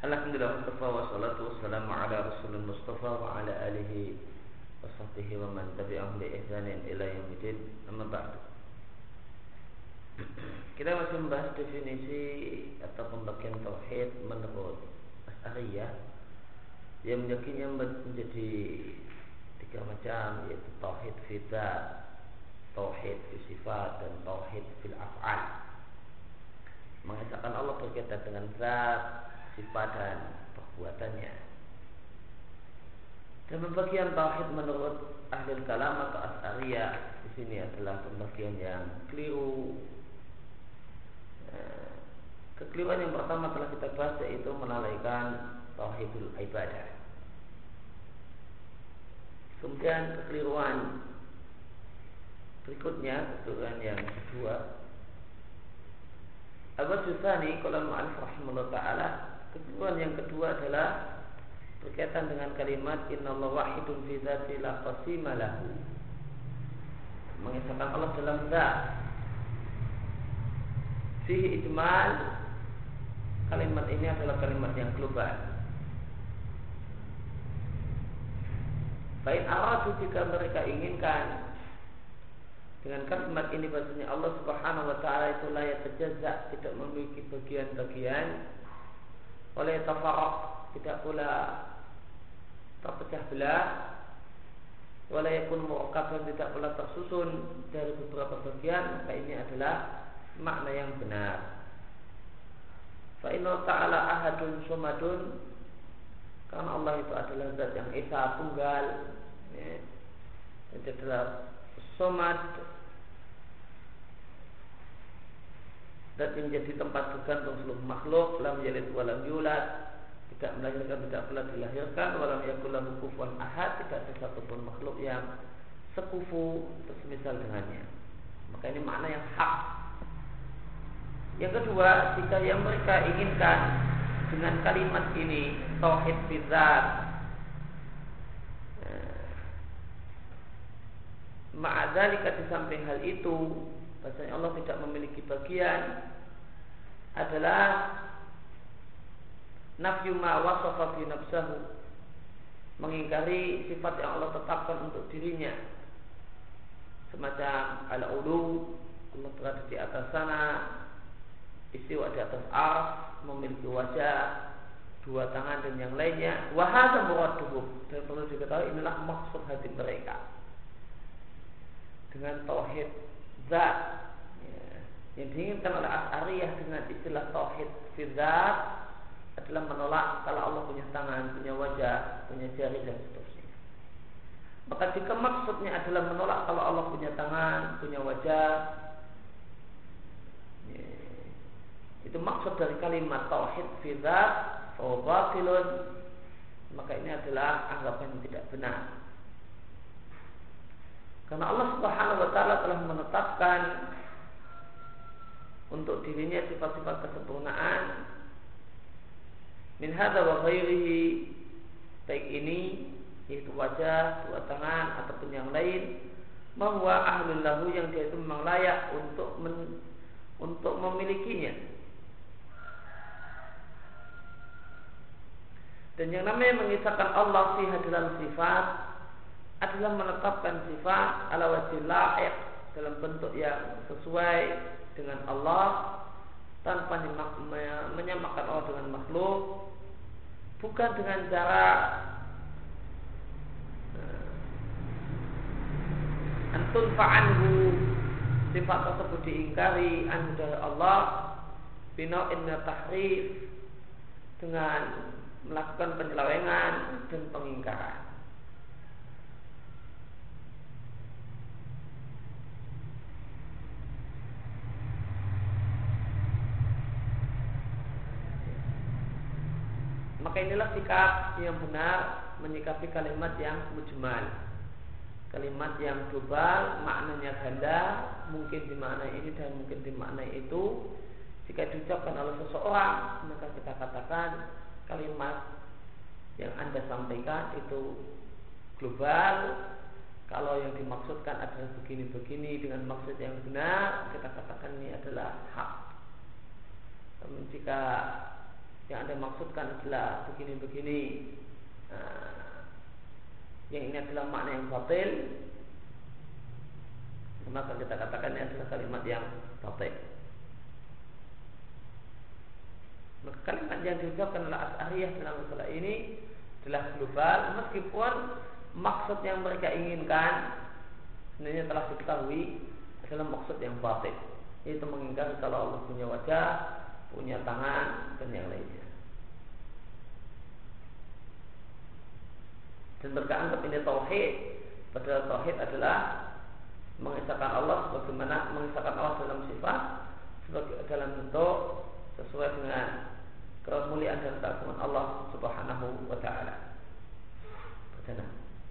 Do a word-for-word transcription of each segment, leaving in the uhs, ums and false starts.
Alhamdulillah Mustafa wa salatu wassalamu ala Rasulul Mustafa wa ala alihi wa sahbihi wa man tabi'ahum bi ihsanin ila yaumil amma ba'du. Kita masih membahas definisi atau pembagian tauhid menurut Asy'ariyah yang menyakinya menjadi tiga macam, yaitu tauhid fi dzat, tauhid fi sifat, dan tauhid fil af'al. Mengesahkan Allah berkaitan dengan zat, sifat dan perbuatannya. Dan pembagian tauhid menurut ahli kalam atau Asy'ariyah di sini adalah pembagian yang keliru. Kekeliruan yang pertama telah kita bahas, yaitu melalaikan tauhidul ibadah. Kemudian kekeliruan berikutnya, kekeliruan yang kedua, Al-Wajhani kalau mu'allif rahimahullah ta'ala, kekeliruan yang kedua adalah berkaitan dengan kalimat innallaha wahidun fi dzati la qasima lahu. Mengisahkan Allah dalam zat. Fihi ijmal, kalimat ini adalah kalimat yang global. Fa'in aradu, jika mereka inginkan dengan kalimat ini bahasanya Allah Subhanahu wa ta'ala itu la yatajazza, tidak memiliki bagian-bagian, oleh tafarraq, tidak pula terpecah belah, wala yakun mu'aqqaban, tidak pula tersusun dari beberapa bagian, maka ini adalah makna yang benar. Fa inna ta'ala ahadun somadun, karena Allah itu adalah zat yang esa, tunggal, ya. Itu adalah somad, zat yang menjadi tempat bergantung seluruh makhluk, lam yalid walam yulad, tidak melahirkan, tidak pula dilahirkan, walam yakul lahu kufuwan ahad, tidak ada satupun makhluk yang sekufu atau semisal dengannya. Maka ini makna yang hak. Yang kedua, jika yang mereka inginkan dengan kalimat ini tauhid fi dzat, ma'adzalika, di samping hal itu bahasanya Allah tidak memiliki bagian, adalah nafyu ma wasafa fi nafsahu, mengingkari sifat yang Allah tetapkan untuk dirinya, semacam al-ulu, Allah berada di atas sana, istiwa di atas arsy, memiliki wajah, dua tangan dan yang lainnya. Wa hadza muraduhum, dan perlu diketahui inilah maksud hati mereka dengan tauhid zat, ya, yang diinginkan oleh Asy'ariyah dengan istilah tauhid fi dzat adalah menolak kalau Allah punya tangan, punya wajah, punya jari dan seterusnya. Maka jika maksudnya adalah menolak kalau Allah punya tangan, punya wajah, ya, itu maksud dari kalimat tauhid fi dzat, fa batilun, maka ini adalah anggapan yang tidak benar. Karena Allah Subhanahu wa ta'ala telah menetapkan untuk dirinya sifat-sifat kesempurnaan, min hadza wa ghairihi, baik ini yaitu wajah, dua tangan ataupun yang lain, bahwa ahlul lahu, yang dia itu memang layak untuk men, untuk memilikinya. Dan yang namanya mengisahkan Allah fi dalam sifat adalah menetapkan sifat ala wajhil la'iq, dalam bentuk yang sesuai dengan Allah, tanpa menyamakan Allah dengan makhluk, bukan dengan cara antun fa'anhu, sifat tersebut diingkari anhu dari Allah, bina'in tahrif, dengan melakukan penyelewengan dan pengingkaran. Maka inilah sikap yang benar menyikapi kalimat yang mujmal, kalimat yang global, maknanya ganda, mungkin dimaknai ini dan mungkin dimaknai itu. Jika diucapkan oleh seseorang, maka kita katakan kalimat yang Anda sampaikan itu global. Kalau yang dimaksudkan adalah begini-begini dengan maksud yang benar, kita katakan ini adalah hak. Namun jika yang Anda maksudkan adalah begini-begini, nah, yang ini adalah makna yang batil, maka kita katakan ini adalah kalimat yang batil. Maka kalimat yang diucapkan oleh Asy'ariyah dalam masalah ini adalah global, meskipun maksud yang mereka inginkan sebenarnya telah diketahui adalah maksud yang batil, yaitu mengingkari kalau Allah punya wajah, punya tangan, dan yang lainnya. Dan mereka anggap ini tauhid, padahal tauhid adalah mengisahkan Allah sebagaimana mengisahkan Allah dalam sifat sebagai dalam bentuk sesuai dengan kemuliaan dan keagungan Allah Subhanahu wa taala. Pertama,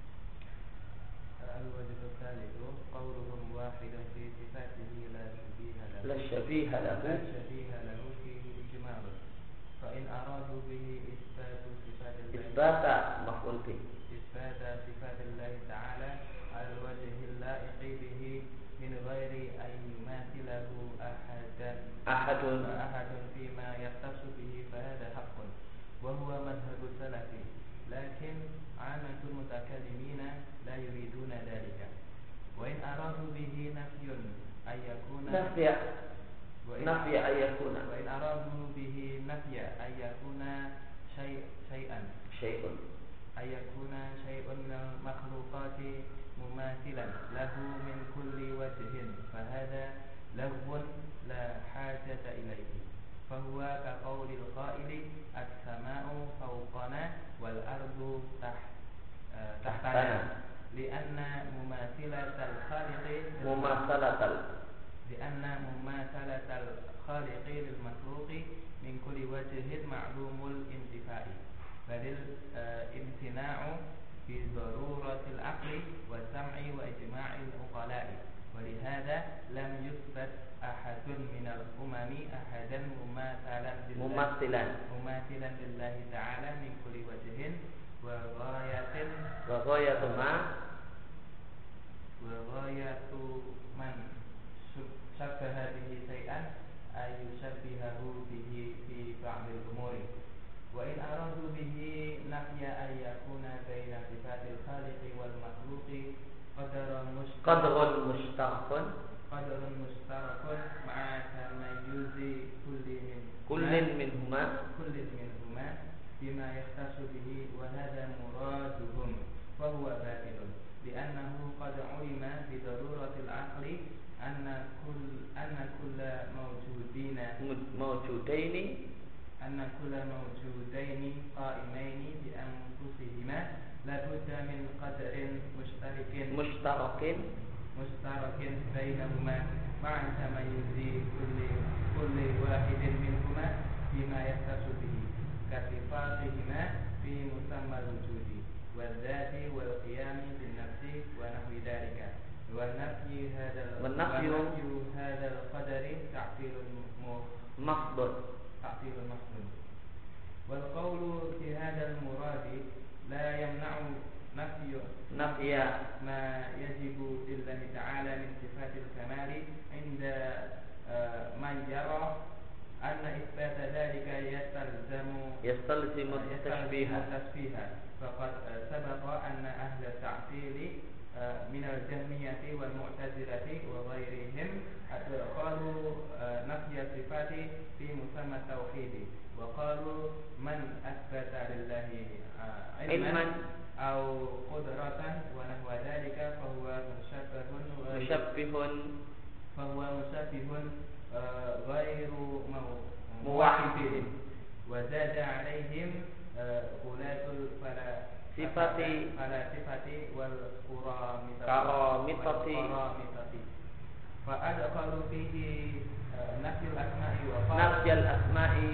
al-wajh ats-tsalits qawluhum wahidan fi sifatihi la syabiha lahu la syabiha lahu la syabiha lahu fihi ijmal fa in aradu bihi isbatu sifatillah isbata maf'ul bih isbata sifatillah ta'ala al-wajhi al-la'iqi bihi min ghairi an yumathilahu ahadan ahadun ahadun fima yahtassu bihi fa hadha haqqun wa huwa madhhabu salafi lakin 'amatul mutakallimina la yuriduna dhalika wa in aradu bihi nafyun ayyakuna nafya nafya ayyakuna wa in aradu bihi nafya ayyakuna syai' syai'an syai'un ayyakuna syai'un minal makhluqati mumathilan lahu min kulli wajhin fa hadha lahwun la hajata ilayhi fa huwa ka qawlil qaili as-sama'u fawqana wal ardu taht tahtana li'anna mumathilatal khaliqi mumathalatal li'anna mumathalatal khaliqi lil makhluqi min kulli wajhin ma'lumul intifa'i balil imtina'u bi daruratil aqli wa sam'i wa ijma'il uqala'i wa lihada lam yuthbat ahadun minal umami ahadan mumathalan mumathilan mumathilan lillahi ta'ala min kulli wajhin wa ghayatin wa ghayatu ma wa ghayatu man syabbaha bihi shay'an ay yushabbihahu bihi fi ba'dil umuri wa in aradu bihi nafya ay yakuna baina sifatil khaliqi wal makhluqi qadara qadrun mushtarakun qadrun mushtarakun ma'a tamayyuzi kulli min kullin minhuma kullin minhuma bima yahtasu bihi wa hadha muraduhum fa huwa batilun li'annahu qad 'ulima bi daruratil aqli anna kull anna kulla mawjudina mawjudaini anna kulla mawjudaini qa'imaini bi anfusihima la budda min qadrin mushtarikin mushtarakin mushtarakin bainahuma ma'a tamayyuzi kulli kulli wahidin minhuma bima yahtasu bihi kasifatihima fi musammal wujudi wal dzati wal qiyami bin nafsi wa nahwi dzalika wa nafyi hadzal wa nafyu hadzal qadari ta'tilun mafdud ta'tilun mafdud wal qawlu fi hadzal muradi la yamna'u nafyu nafya ma yajibu lillahi ta'ala min sifatil kamali 'inda man yara anna itsbata dzalika yastalzamu yastalzimu tashbiha tasbiha faqad sabaqa anna ahla ta'tili min al-jahmiyati wal mu'tazilati wa ghairihim qalu nafya sifati fi musamma tauhid wa qalu man athbata lillahi ilman aw qudratan wa nahwa dzalika fa huwa musyabbihun musyabbihun fa huwa musyabbihun ghairu muwahhidin wa zada alaihim ghulatul fala sifati fala sifati wal quramitati karamitati quramitati fa adkhalu fihi nafyul asma'i wa qalu nafyal asma'i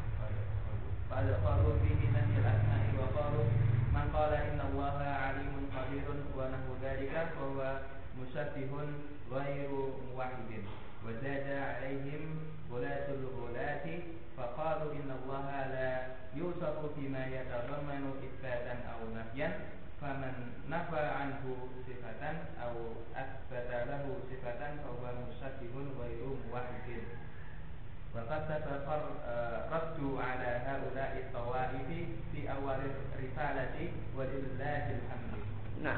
fa adkhalu fihi nafyul asma'i wa qalu man qala inna allaha alimun qadirun wa nahu dzalika fa huwa musyabbihun ghairu muwahhidin wa zada alaihim ghulatul ghulati faqalu inna allaha la yusafu fima yatadammanu itsbatan aw nafyan faman nafa anhu sifatan aw atsbata lahu sifatan fa huwa musyabbihun ghairu muwahhidin wa qad sabaqa raddu ala haula'i tawaifi fi awal risalati walillahil hamd. Nah,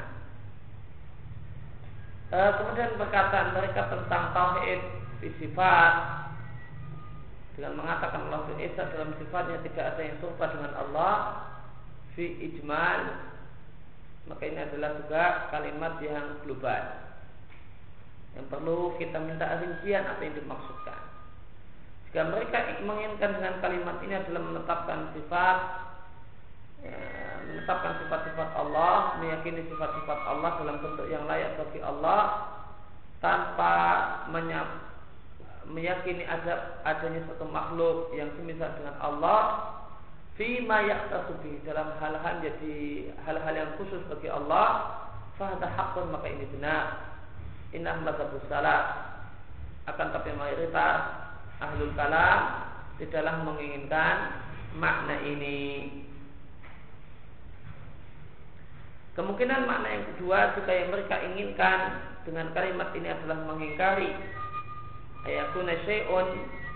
e, kemudian perkataan mereka tentang tauhid fi sifat dengan mengatakan Allah Esa dalam sifatnya tidak ada yang serupa dengan Allah fi ijmal, maka ini adalah juga kalimat yang global yang perlu kita minta rincian apa yang dimaksudkan. Jika mereka menginginkan dengan kalimat ini adalah menetapkan sifat ya, menetapkan sifat-sifat Allah, meyakini sifat-sifat Allah dalam bentuk yang layak bagi Allah tanpa menyap, meyakini ada adanya satu makhluk yang semisal dengan Allah fima yaqtasubi dalam hal-hal jadi hal-hal yang khusus bagi Allah, fahada haqqun, maka ini benar. Innah mazhabus salaf, akan tapi mayoritas ahlul kalam tidaklah menginginkan makna ini. Kemungkinan makna yang kedua jika yang mereka inginkan dengan kalimat ini adalah mengingkari ayakuna syai'un,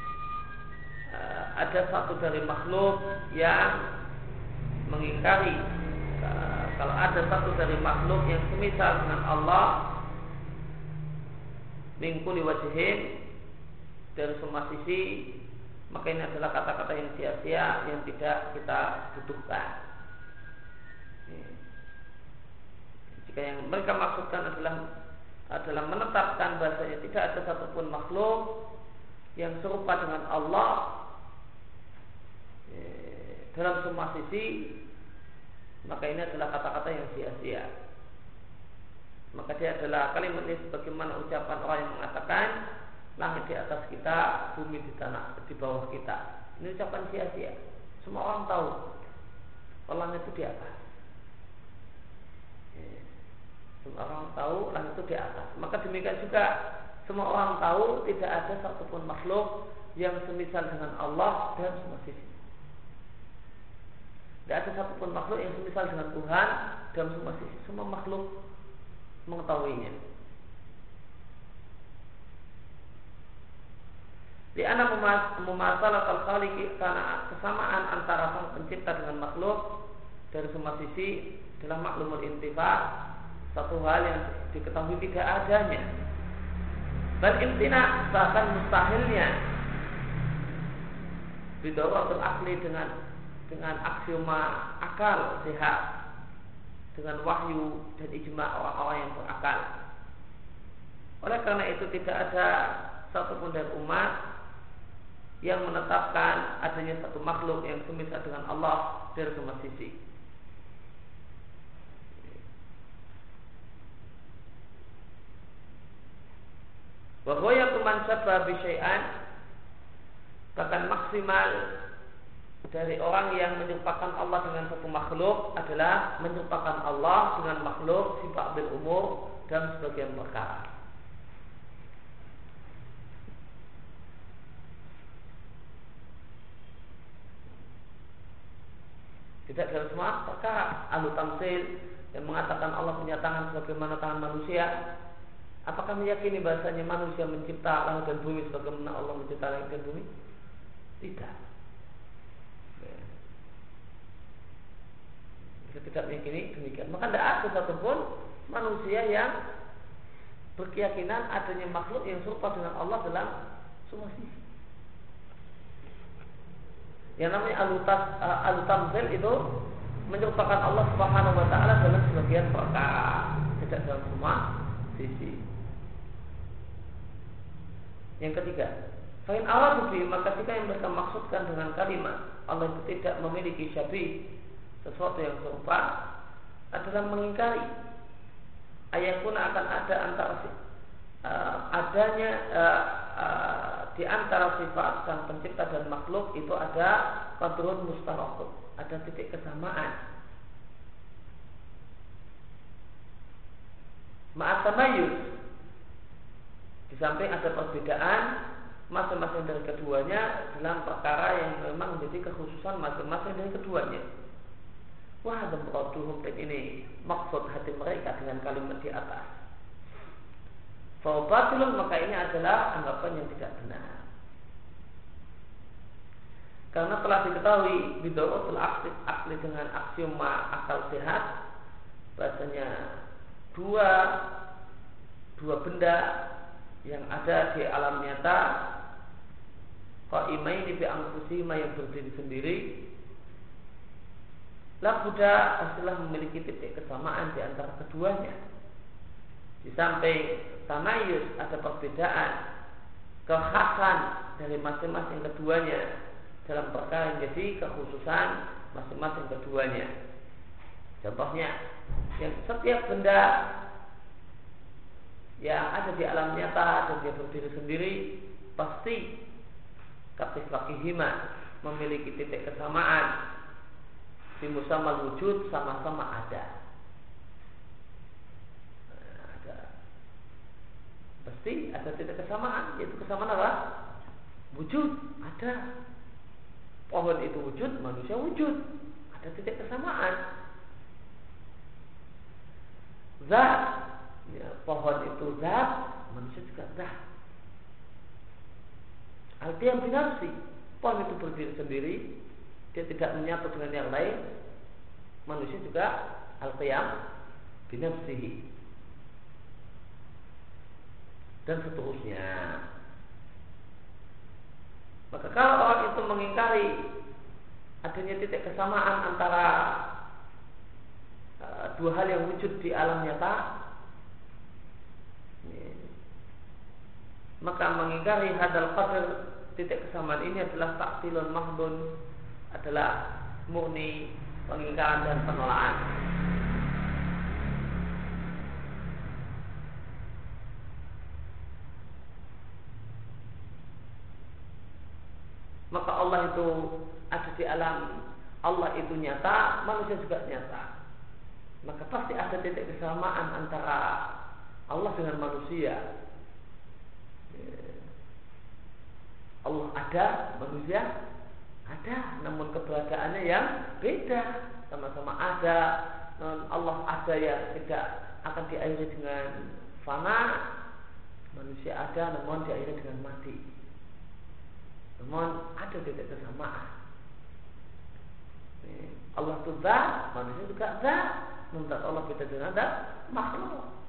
ada satu dari makhluk yang mengingkari kalau ada satu dari makhluk yang semisal dengan Allah min kulli wajhin, dari semua sisi, maka ini adalah kata-kata yang sia-sia yang tidak kita butuhkan. Jika yang mereka maksudkan adalah adalah menetapkan bahasanya tidak ada satupun makhluk yang serupa dengan Allah dalam semua sisi, maka ini adalah kata-kata yang sia-sia. Maka dia adalah kalimat ini sebagaimana ucapan orang yang mengatakan langit di atas kita, bumi di tanah di bawah kita. Ini ucapan sia-sia. Semua orang tahu kalau langit itu di atas. Semua orang tahu langit itu di atas. Maka demikian juga semua orang tahu tidak ada satupun makhluk yang semisal dengan Allah dalam semua sisi. Tidak ada satupun makhluk yang semisal dengan Tuhan dalam semua sisi. Semua makhluk mengetahuinya. Di ana mumasalah al-khaliq, karena kesamaan antara sang pencipta dengan makhluk dari semua sisi adalah maklumul intifa, satu hal yang diketahui tidak adanya. Dan imtina, bahkan mustahilnya bidawaratul akli, dengan dengan aksioma akal sehat, dengan wahyu dan ijma orang-orang yang berakal. Oleh karena itu tidak ada satupun dari umat yang menetapkan adanya satu makhluk yang semisal dengan Allah dari semua sisi. Bahwa yang tumansabah bisyai'an, bahkan maksimal dari orang yang menyerupakan Allah dengan satu makhluk adalah menyerupakan Allah dengan makhluk sifat bil umur dan sebagian perkara. Tidak dalam semua perkara. Ahlu tamsil yang mengatakan Allah punya tangan sebagaimana tangan manusia, apakah meyakini bahasanya manusia mencipta langit dan bumi sebagaimana Allah mencipta langit dan bumi? Tidak. Kita tidak meyakini demikian. Maka tidak ada satupun manusia yang berkeyakinan adanya makhluk yang serupa dengan Allah dalam semua sisi. Yang namanya al-tamzil itu menyerupakan Allah Subhanahu wa taala dalam sebagian perkara, tidak dalam semua sisi. Yang ketiga, fa'in aradu bi, maka jika yang mereka maksudkan dengan kalimat Allah itu tidak memiliki syabih, sesuatu yang serupa, adalah mengingkari ayakuna akan ada antara uh, adanya uh, uh, di antara sifat sang pencipta dan makhluk itu ada qadrun mustarakun, ada titik kesamaan. Ma'at tamayuz, di samping ada perbedaan masing-masing dari keduanya dalam perkara yang memang menjadi kekhususan masing-masing dari keduanya. Wah, dan muraduhum, dan ini maksud hati mereka dengan kalimat di atas. Fawabatilun, maka ini adalah anggapan yang tidak benar. Karena telah diketahui bidorotul akli, akli dengan aksioma akal sehat, bahasanya dua dua benda yang ada di alam nyata, qaimaini bi anfusihima yang berdiri sendiri, la budda pastilah memiliki titik kesamaan di antara keduanya. Di samping tamayus ada perbedaan, kekhasan dari masing-masing keduanya dalam perkara yang jadi kekhususan masing-masing keduanya. Contohnya, yang setiap benda yang ada di alam nyata dan dia berdiri sendiri pasti katifakihima memiliki titik kesamaan, di musamal wujud, sama-sama ada. Nah, ada pasti ada titik kesamaan, yaitu kesamaan apa? Wujud ada. Pohon itu wujud, manusia wujud, ada titik kesamaan. Zat, ya, pohon itu zat, manusia juga zat. Al-qiyam binafsi, pohon itu berdiri sendiri, dia tidak menyatu dengan yang lain. Manusia juga al-qiyam binafsihi, dan seterusnya. Maka kalau orang itu mengingkari adanya titik kesamaan antara uh, dua hal yang wujud di alam nyata, ini, maka mengingkari hadal qadar, titik kesamaan ini adalah ta'tilun mahdun, adalah murni pengingkaran dan penolakan. Maka Allah itu ada di alam, Allah itu nyata, manusia juga nyata. Maka pasti ada titik kesamaan antara Allah dengan manusia. Allah ada, manusia ada, namun keberadaannya yang beda. Sama-sama ada, namun Allah ada yang tidak akan diakhiri dengan fana. Manusia ada, namun diakhiri dengan mati. Namun ada titik kesamaan. Allah itu zat, manusia juga zat. Namun Allah beda dengan zat makhluk.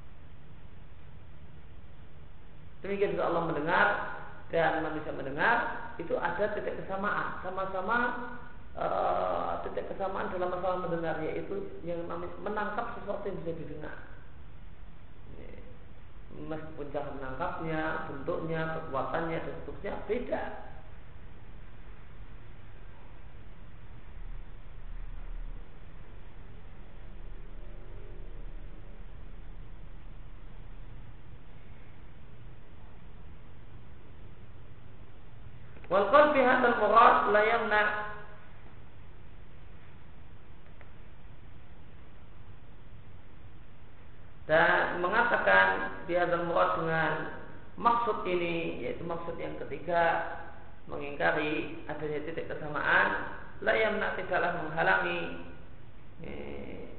Demikian juga Allah mendengar dan manusia mendengar, itu ada titik kesamaan. Sama-sama uh, titik kesamaan dalam masalah mendengar, yaitu yang menangkap sesuatu yang bisa didengar. Meskipun cara menangkapnya, bentuknya, kekuatannya, dan seterusnya beda. Wal qalbi hadzal murad la yamna dan mengatakan bihadzal murad dengan maksud ini, yaitu maksud yang ketiga, mengingkari adanya titik kesamaan, la yamna tidaklah menghalangi eh,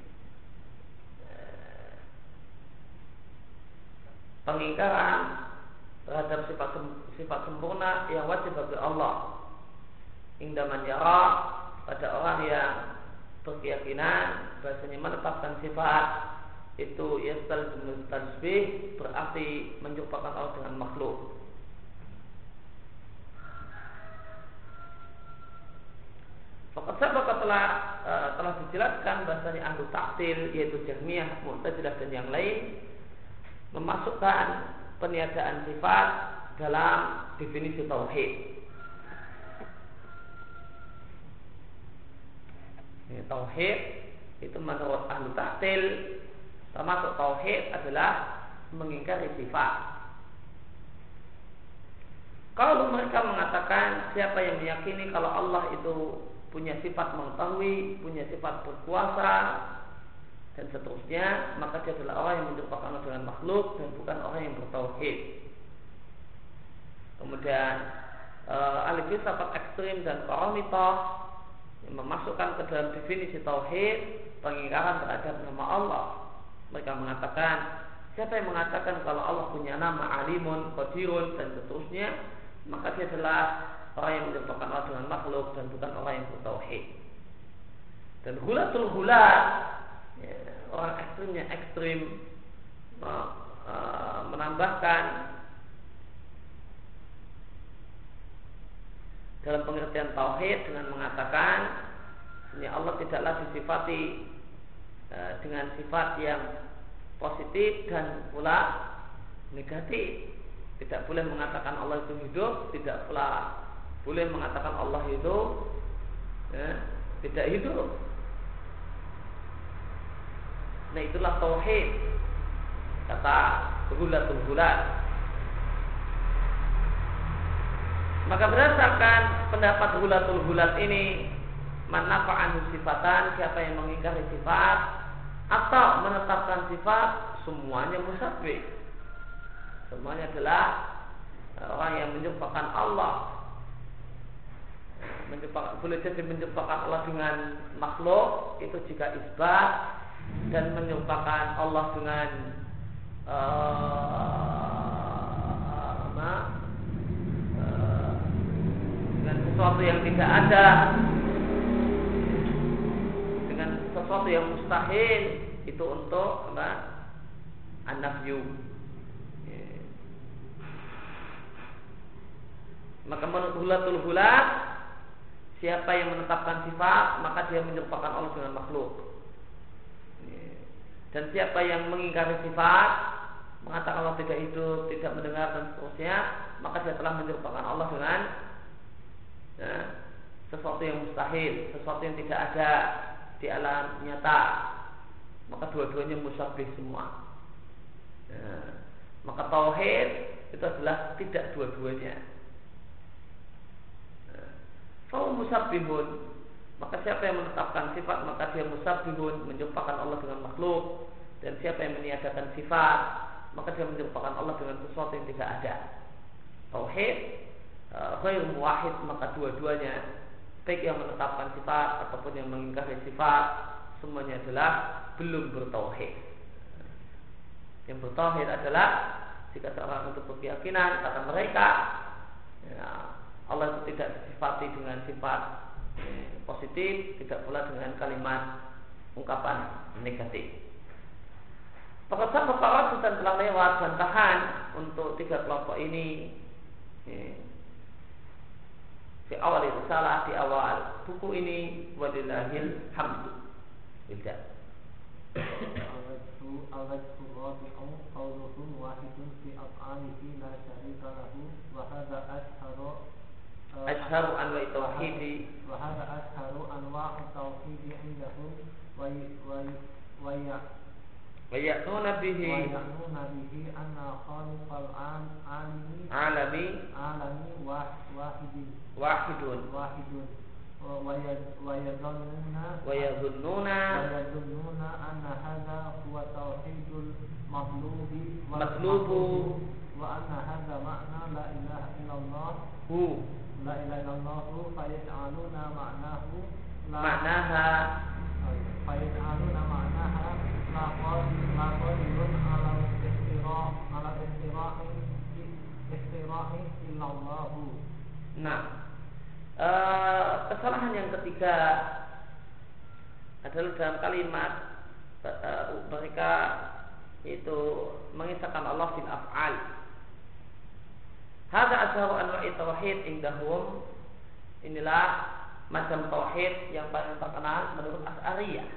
pengingkaran terhadap sifat sifat sempurna yang wajib bagi Allah. Indaman yara, pada orang yang berkeyakinan bahasanya menetapkan sifat itu yastalzimul tasbih, berarti menyerupakan Allah dengan makhluk. Fakat sabaka telah uh, telah dijelaskan bahasanya ahlu ta'til, yaitu Jahmiyah, Mu'tazilah dan yang lain, memasukkan peniadaan sifat dalam definisi tauhid. Ini tauhid itu menurut ahlu ta'til, termasuk tauhid adalah mengingkari sifat. Kalau mereka mengatakan siapa yang meyakini kalau Allah itu punya sifat mengetahui, punya sifat berkuasa dan seterusnya, maka dia adalah orang yang menyerupakan Allah dengan makhluk dan bukan orang yang bertauhid. Kemudian uh, ahli filsafat ekstrim dan qaramithah yang memasukkan ke dalam definisi tauhid pengingkaran terhadap nama Allah. Mereka mengatakan siapa yang mengatakan kalau Allah punya nama alimun, qadirun dan seterusnya, maka dia adalah orang yang menyerupakan Allah dengan makhluk dan bukan orang yang bertauhid. Dan hulatul hulat, ya, orang ekstrimnya ekstrim uh, uh, menambahkan dalam pengertian tauhid dengan mengatakan ya Allah tidaklah disifati uh, dengan sifat yang positif dan pula negatif. Tidak boleh mengatakan Allah itu hidup, tidak pula boleh mengatakan Allah itu ya, tidak hidup. Nah itulah tauhid, kata hulatul hulat. Maka berdasarkan pendapat hulatul hulat ini, man nafa'an sifatan, siapa yang mengingkari sifat atau menetapkan sifat, semuanya musabbih. Semuanya adalah orang yang menyerupakan Allah. Menyerupakan, boleh jadi menyerupakan Allah dengan makhluk itu jika isbat, dan menyerupakan Allah dengan uh, apa, uh, dengan sesuatu yang tidak ada, dengan sesuatu yang mustahil, itu untuk apa? An-nafyu. Maka menurut hulatul hulat, siapa yang menetapkan sifat maka dia menyerupakan Allah dengan makhluk. Dan siapa yang mengingkari sifat, mengatakan Allah tidak hidup, tidak mendengar dan seterusnya, maka dia telah menyerupakan Allah dengan ya, sesuatu yang mustahil, sesuatu yang tidak ada di alam nyata. Maka dua-duanya musyabbih semua. Ya, maka tauhid itu adalah tidak dua-duanya. Kalau musabbihun, maka siapa yang menetapkan sifat maka dia musabbihun, menyerupakan Allah dengan makhluk. Dan siapa yang meniadakan sifat maka dia menyerupakan Allah dengan sesuatu yang tidak ada. Tauhid ghairu muwahhid, maka dua-duanya, baik yang menetapkan sifat ataupun yang mengingkari sifat, semuanya adalah belum bertauhid. Yang bertauhid adalah jika seorang itu berkeyakinan kata mereka ya, Allah itu tidak disifati dengan sifat eh, positif, tidak pula dengan kalimat ungkapan negatif. Pekerjaan para dan telah lewat bantahan untuk tiga kelompok ini eh, di awal risalah, di awal buku ini. Walillahil hamdu. Tidak. Al-wajhu rabi'u qawluhu wahidun fi af'alihi la syarika lahu wa hadha ashharu Ashharu anwa'i tauhidi wa hadha ashharu anwa'i tauhidi indahu wa wa wa ya'tuna bihi wa ya'tuna bihi anna khaliqal alami alami alami wahidin wahidun wahidun wa yadhunnuna wa yadhunnuna wa yadhunnuna anna hadha huwa tauhidul matlubi matlubu wa anna hadha ma'na la ilaha illallah hu la ilaha illallah fayaj'aluna ma'nahu ma'naha fayaj'aluna ma'naha la qadirun la qadirun ala istira ala istirahi istirahi illallah. Nah, uh, kesalahan yang ketiga adalah dalam kalimat uh, mereka itu mengisahkan Allah fil af'al. Hadza asharu anwa'i tauhid indahum. Inilah macam tauhid yang paling terkenal menurut Asy'ariyah.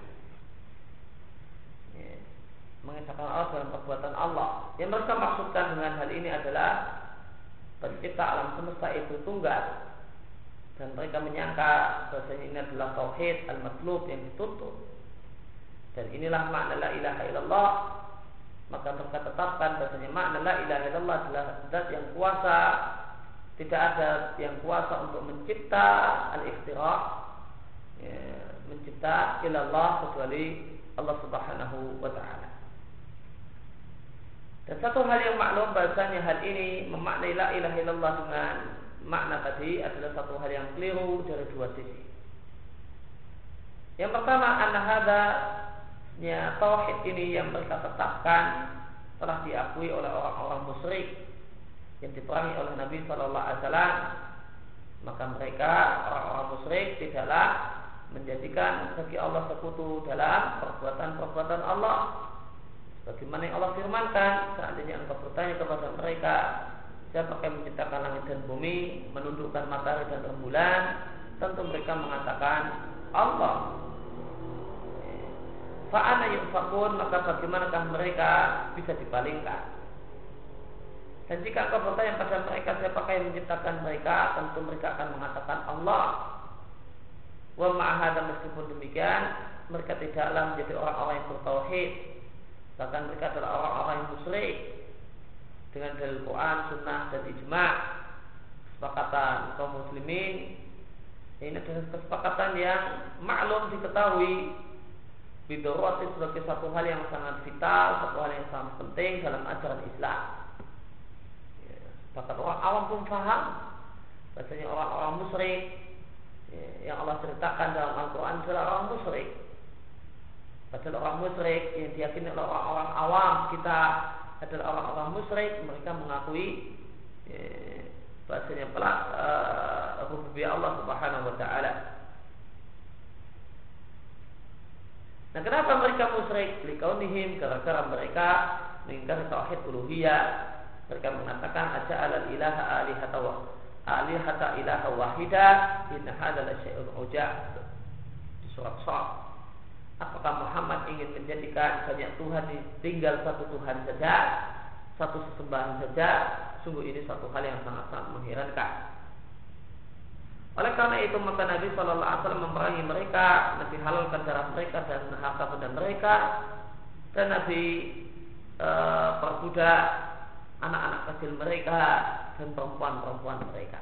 Ya, mengisahkan Allah dalam perbuatan Allah. Yang mereka maksudkan dengan hal ini adalah pencipta alam semesta itu tunggal, dan mereka menyangka bahwasanya ini adalah tauhid al-matlub yang dituntut. Dan inilah makna la ilaha illallah. Maka mereka tetapkan bahasanya makna la ilaha illallah adalah zat yang kuasa, tidak ada yang kuasa untuk mencipta al-ikhtira', ya, mencipta ilallah kecuali Allah Subhanahu wa ta'ala. Dan satu hal yang maklum bahasanya hal ini memaknai la ilaha illallah dengan makna tadi adalah satu hal yang keliru dari dua sisi. Yang pertama, anna hadza ya tauhid ini yang mereka tetapkan telah diakui oleh orang-orang musyrik yang diperangi oleh Nabi Sallallahu Alaihi Wasallam maka mereka orang-orang musyrik tidaklah menjadikan bagi Allah sekutu dalam perbuatan-perbuatan Allah. Bagaimana yang Allah firmankan, seandainya engkau bertanya kepada mereka, siapa yang menciptakan langit dan bumi, menundukkan matahari dan rembulan, tentu mereka mengatakan Allah. Fa'ana yufakun, maka bagaimanakah mereka bisa dipalingkan? Dan jika engkau bertanya pada mereka siapa yang menciptakan mereka, tentu mereka akan mengatakan Allah. Wa ma'ahada, meskipun demikian mereka tidaklah menjadi orang-orang yang bertauhid, bahkan mereka adalah orang-orang yang musyrik dengan dalil Quran, Sunnah dan ijma'. Kesepakatan kaum muslimin ini adalah kesepakatan yang maklum diketahui bidoroti sebagai satu hal yang sangat vital, satu hal yang sangat penting dalam ajaran Islam. Ya, bahkan orang awam pun paham bahasanya orang-orang musyrik yang Allah ceritakan dalam Al-Quran adalah orang musyrik. Padahal orang musyrik yang diyakini oleh orang-orang awam kita adalah orang-orang musyrik, mereka mengakui eh, bahasanya pelak uh, rububiyah Allah Subhanahu wa taala. Nah, kenapa mereka musyrik? Likaunihim, gara-gara mereka mengingkari tauhid uluhiyah. Mereka mengatakan aja'al ilaha alihata wa alihata ilaha wahida, inna hadza la syai'un ujab. Di surat Shad. Apakah Muhammad ingin menjadikan banyak Tuhan tinggal satu Tuhan saja, satu sesembahan saja? Sungguh ini satu hal yang sangat-sangat mengherankan. Oleh karena itu maka Nabi Shallallahu Alaihi Wasallam memerangi mereka, Nabi halalkan darah mereka dan harta benda mereka, dan Nabi e, perbudak anak-anak kecil mereka dan perempuan-perempuan mereka.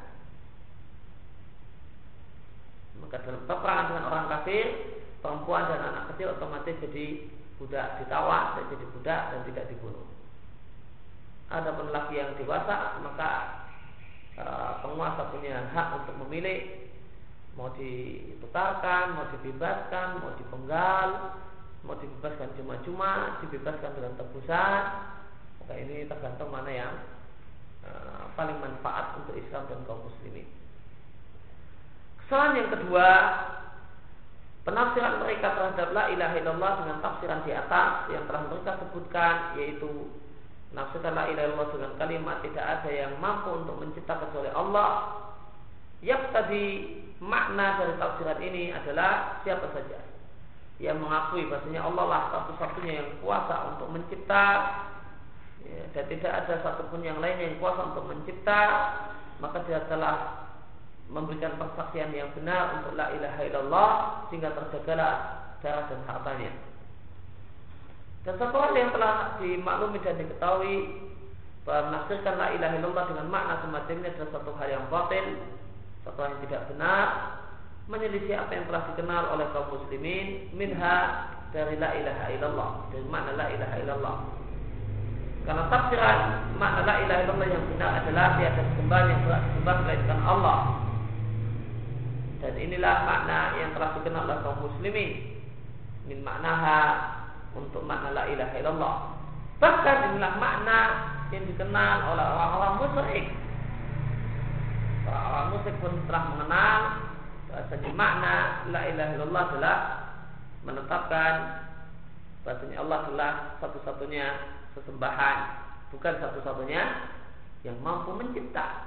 Maka dalam peperangan dengan orang kafir, perempuan dan anak kecil otomatis jadi budak, ditawan dan jadi budak dan tidak dibunuh. Adapun laki yang dewasa, maka uh, penguasa punya hak untuk memilih mau ditukarkan, mau dibebaskan, mau dipenggal, mau dibebaskan cuma-cuma, dibebaskan dengan tebusan. Maka ini tergantung mana yang uh, paling manfaat untuk Islam dan kaum muslimin. Kesalahan yang kedua, penafsiran mereka terhadap la ilaha illallah dengan tafsiran di atas yang telah mereka sebutkan, yaitu menafsirkan la ilaha illallah dengan kalimat tidak ada yang mampu untuk mencipta kecuali Allah. Yang tadi makna dari tafsiran ini adalah siapa saja yang mengakui bahasanya Allah lah satu-satunya yang kuasa untuk mencipta, ya, dan tidak ada satupun yang lain yang kuasa untuk mencipta, maka dia telah memberikan persaksian yang benar untuk la ilaha illallah sehingga terjagalah darah dan hartanya. Dan satu hal yang telah dimaklumi dan diketahui bahwa menafsirkan la ilaha illallah dengan makna semacam ini adalah satu hal yang batil, satu hal yang tidak benar, menyelisih apa yang telah dikenal oleh kaum muslimin minha dari la ilaha illallah, dari makna la ilaha illallah. Karena tafsiran makna la ilaha illallah yang benar adalah tiada sembahan yang berhak disembah melainkan Allah. Dan inilah makna yang telah dikenal oleh kaum muslimin min maknaha, untuk makna la ilaha illallah. Bahkan inilah makna yang dikenal oleh orang-orang musyrik. Orang-orang musyrik pun telah mengenal bahasanya makna la ilaha illallah adalah menetapkan bahasanya Allah adalah satu-satunya sesembahan, bukan satu-satunya yang mampu mencipta.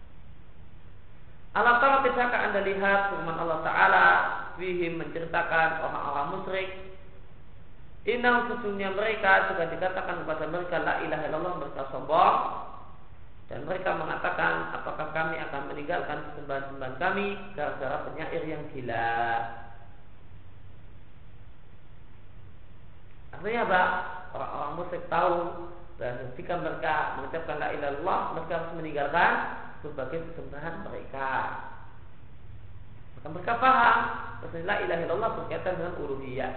Allah Ta'ala, tidakkah anda lihat firman Allah Ta'ala fihim, menceritakan orang-orang musyrik, inna sesungguhnya mereka jika dikatakan kepada mereka la ilaha illallah, mereka sombong dan mereka mengatakan apakah kami akan meninggalkan sembahan-sembahan kami gara-gara penyair yang gila. Artinya apa? Orang-orang musyrik tahu bahwa jika mereka mengucapkan la ilaha illallah, mereka harus meninggalkan berbagai sesembahan mereka. Maka mereka paham bahwa la ilaha illallah berkaitan dengan uluhiyah.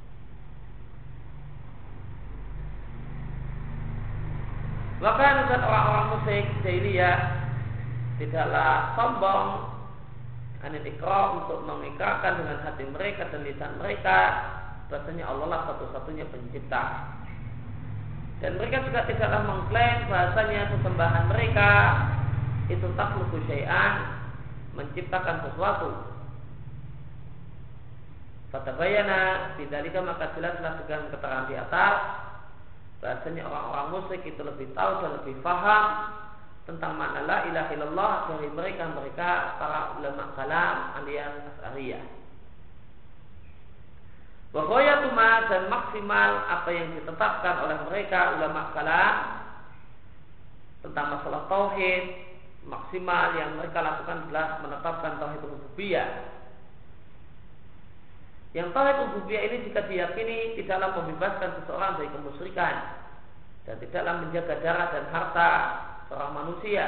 Bahkan saat orang-orang musyrik jahiliyah tidaklah sombong anil ikrar, untuk mengikrarkan dengan hati mereka dan lisan mereka bahasanya Allah lah satu-satunya pencipta. Dan mereka juga tidaklah mengklaim bahasanya sesembahan mereka itu takhluqu syai'an, menciptakan sesuatu. Fatabayana bidzalika, maka jelaslah dengan keterangan di atas bahasanya orang-orang musyrik itu lebih tahu dan lebih paham tentang makna la ilaha illallah dari mereka-mereka para ulama kalam alias Asy'ariyah. Wa ghayatu ma, dan maksimal apa yang ditetapkan oleh mereka ulama kalam tentang masalah tauhid, maksimal yang mereka lakukan adalah menetapkan tauhid rububiyah. Yang tauhid rububiyah ini jika diyakini tidaklah membebaskan seseorang dari kemusyrikan dan tidaklah menjaga darah dan harta seorang manusia,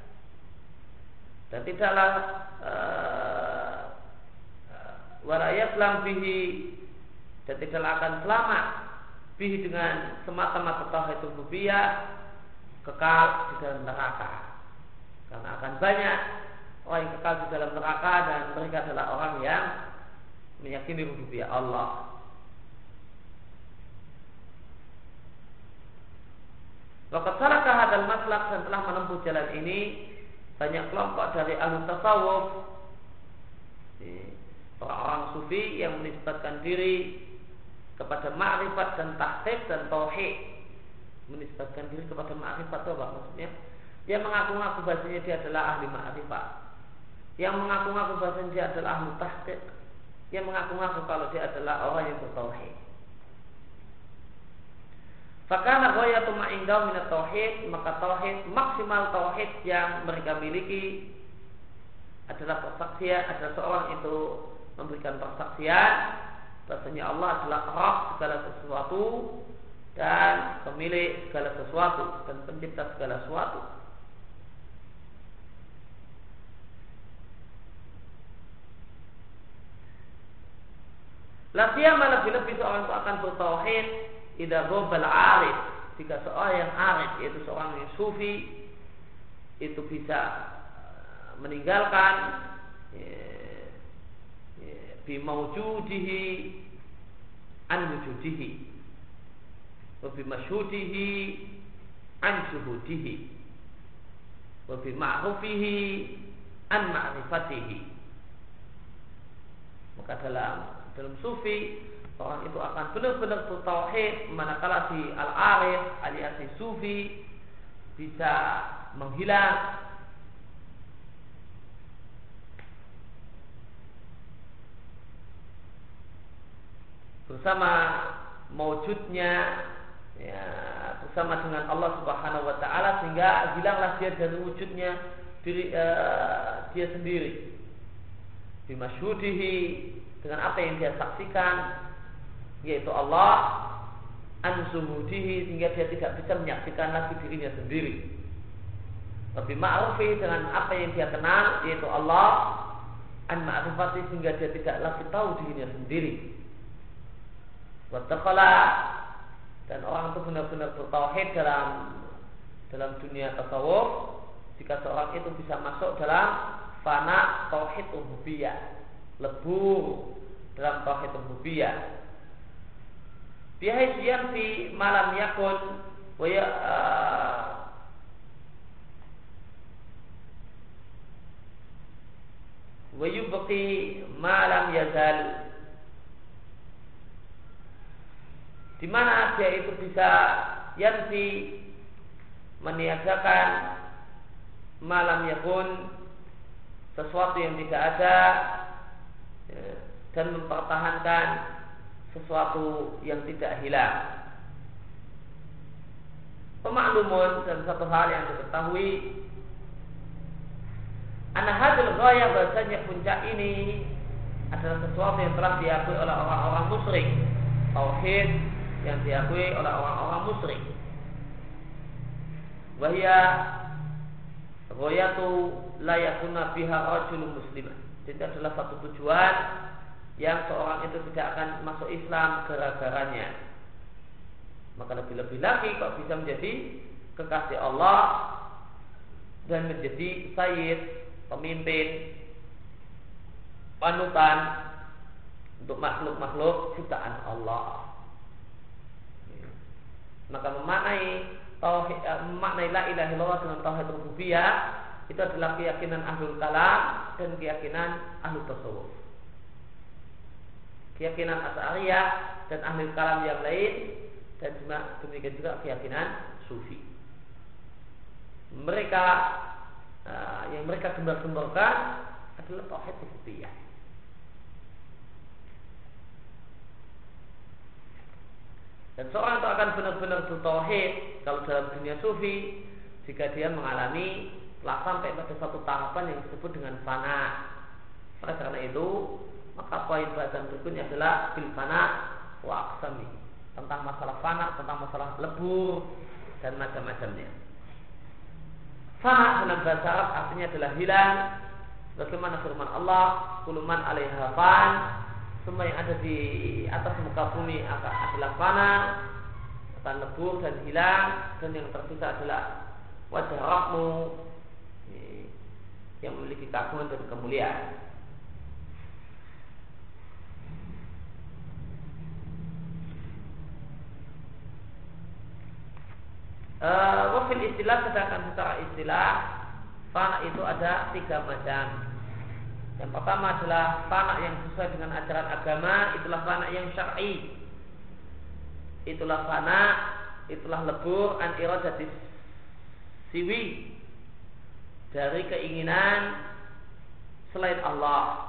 dan tidaklah uh, uh, wala yaslam bihi, dan tidaklah akan selamat bihi dengan semata-mata tauhid rububiyah, kekal di dalam neraka. Karena akan banyak orang yang kekal di dalam neraka dan mereka adalah orang yang meyakini rububiyah Allah. Waqad salaka hadzal maslak, dan telah menempuh jalan ini banyak kelompok dari ahli tasawuf, orang-orang sufi yang menisbatkan diri kepada ma'rifat dan tahqiq dan tauhid. Menisbatkan diri kepada ma'rifat itu apa maksudnya? Yang mengaku-ngaku bahasanya dia adalah ahli ma'rifat, yang mengaku-ngaku bahasanya dia adalah ahli tahqiq, yang mengaku-ngaku kalau dia adalah orang yang bertauhid. Fakana ghayatu ma indahum min at-tauhid, maka tauhid, maksimal tauhid yang mereka miliki adalah persaksian, adalah seorang itu memberikan persaksian bahasanya Allah adalah Rabb segala sesuatu dan pemilik segala sesuatu dan pencipta segala sesuatu. Latihan lebih-lebih seorang itu akan bertauhid idza ghabal arif, jika seorang yang arif, yaitu seorang yang sufi, itu bisa meninggalkan bi mawjudihi an wujudihi wa bi masyhudihi an syuhudihi wa bi ma'rufihi an ma'rifatihi. Maka dalam dalam sufi orang itu akan benar-benar bertauhid, manakala si al-arif alias si sufi bisa menghilang bersama mewujudnya, ya, bersama dengan Allah Subhanahu wa taala, sehingga hilanglah dia dari wujudnya diri uh, dia sendiri. Bimasyhudihi, dengan apa yang dia saksikan, yaitu Allah, an zuhudihi, sehingga dia tidak bisa menyaksikan lagi dirinya sendiri. Lebih ma'rufi, dengan apa yang dia kenal, yaitu Allah, an ma'rifati, sehingga dia tidak lagi tahu dirinya sendiri. Wattaqala, dan orang itu benar-benar bertauhid dalam dalam dunia tasawuf jika seorang itu bisa masuk dalam fana tauhid rububiyah, lebur dalam tauhid rububiyah. Bihaisian fi malam yakun wa ya uh, wa yubqi malam yazal, di mana dia itu bisa yanti meniadakan malam yakun, sesuatu yang tidak ada, ya, dan mempertahankan sesuatu yang tidak hilang. Pemaklumun, dan satu hal yang diketahui, anna hadzal ghayah, bahasanya puncak ini adalah sesuatu yang telah diakui oleh orang-orang musyrik, tauhid yang diakui oleh orang-orang musyrik. Wahya ghayatu la yakuna biha rajulun musliman, itu adalah satu tujuan yang seorang itu tidak akan masuk Islam gara-garanya. Maka lebih-lebih lagi kok bisa menjadi kekasih Allah dan menjadi sayyid, pemimpin, panutan untuk makhluk-makhluk ciptaan Allah. Maka memaknai tauhid, memaknai la ilaha illallah dengan tauhid rububiyah itu adalah keyakinan ahlul kalam dan keyakinan ahlul tasawuf. Keyakinan Asy'ariyah dan ahlul kalam yang lain, dan juga demikian juga keyakinan sufi. Mereka uh, yang mereka gembar-gemborkan adalah tauhid rububiyah. Dan seorang itu akan benar-benar bertauhid kalau dalam dunia sufi jika dia mengalami telah sampai pada satu tahapan yang disebut dengan fana. Maka karena itu, maka poin bahasan berikutnya adalah bil fana wa aqsami, tentang masalah fana, tentang masalah lebur dan macam-macamnya. Fana dalam bahasa Arab artinya adalah hilang, bagaimana firman Allah, kullu man 'alaiha fan, semua yang ada di atas muka bumi adalah fana, akan lebur dan hilang, dan yang tersisa adalah wajah Rabbmu yang memiliki keagungan dan kemuliaan. Uh, wafil istilah, sedangkan secara istilah fana itu ada tiga macam. Yang pertama adalah fana yang sesuai dengan ajaran agama, itulah fana yang syar'i. Itulah fana, itulah lebur an iradatis siwi, dari keinginan selain Allah.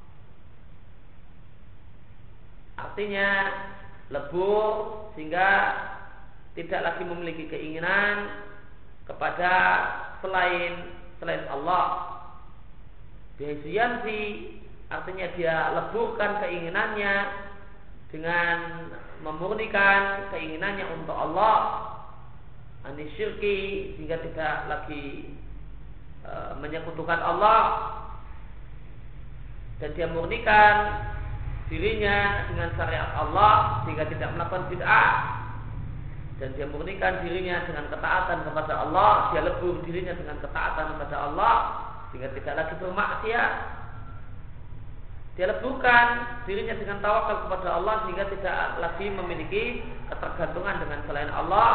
Artinya lebur sehingga tidak lagi memiliki keinginan kepada selain selain Allah. Bihasiyansi, artinya dia leburkan keinginannya dengan memurnikan keinginannya untuk Allah, anisyirki, sehingga tidak lagi e, menyekutukan Allah, dan dia murnikan dirinya dengan syariat Allah sehingga tidak melakukan bid'ah, dan dia murnikan dirinya dengan ketaatan kepada Allah, dia lebur dirinya dengan ketaatan kepada Allah sehingga tidak lagi bermaksiat. Dia leburkan dirinya dengan tawakal kepada Allah sehingga tidak lagi memiliki ketergantungan dengan selain Allah.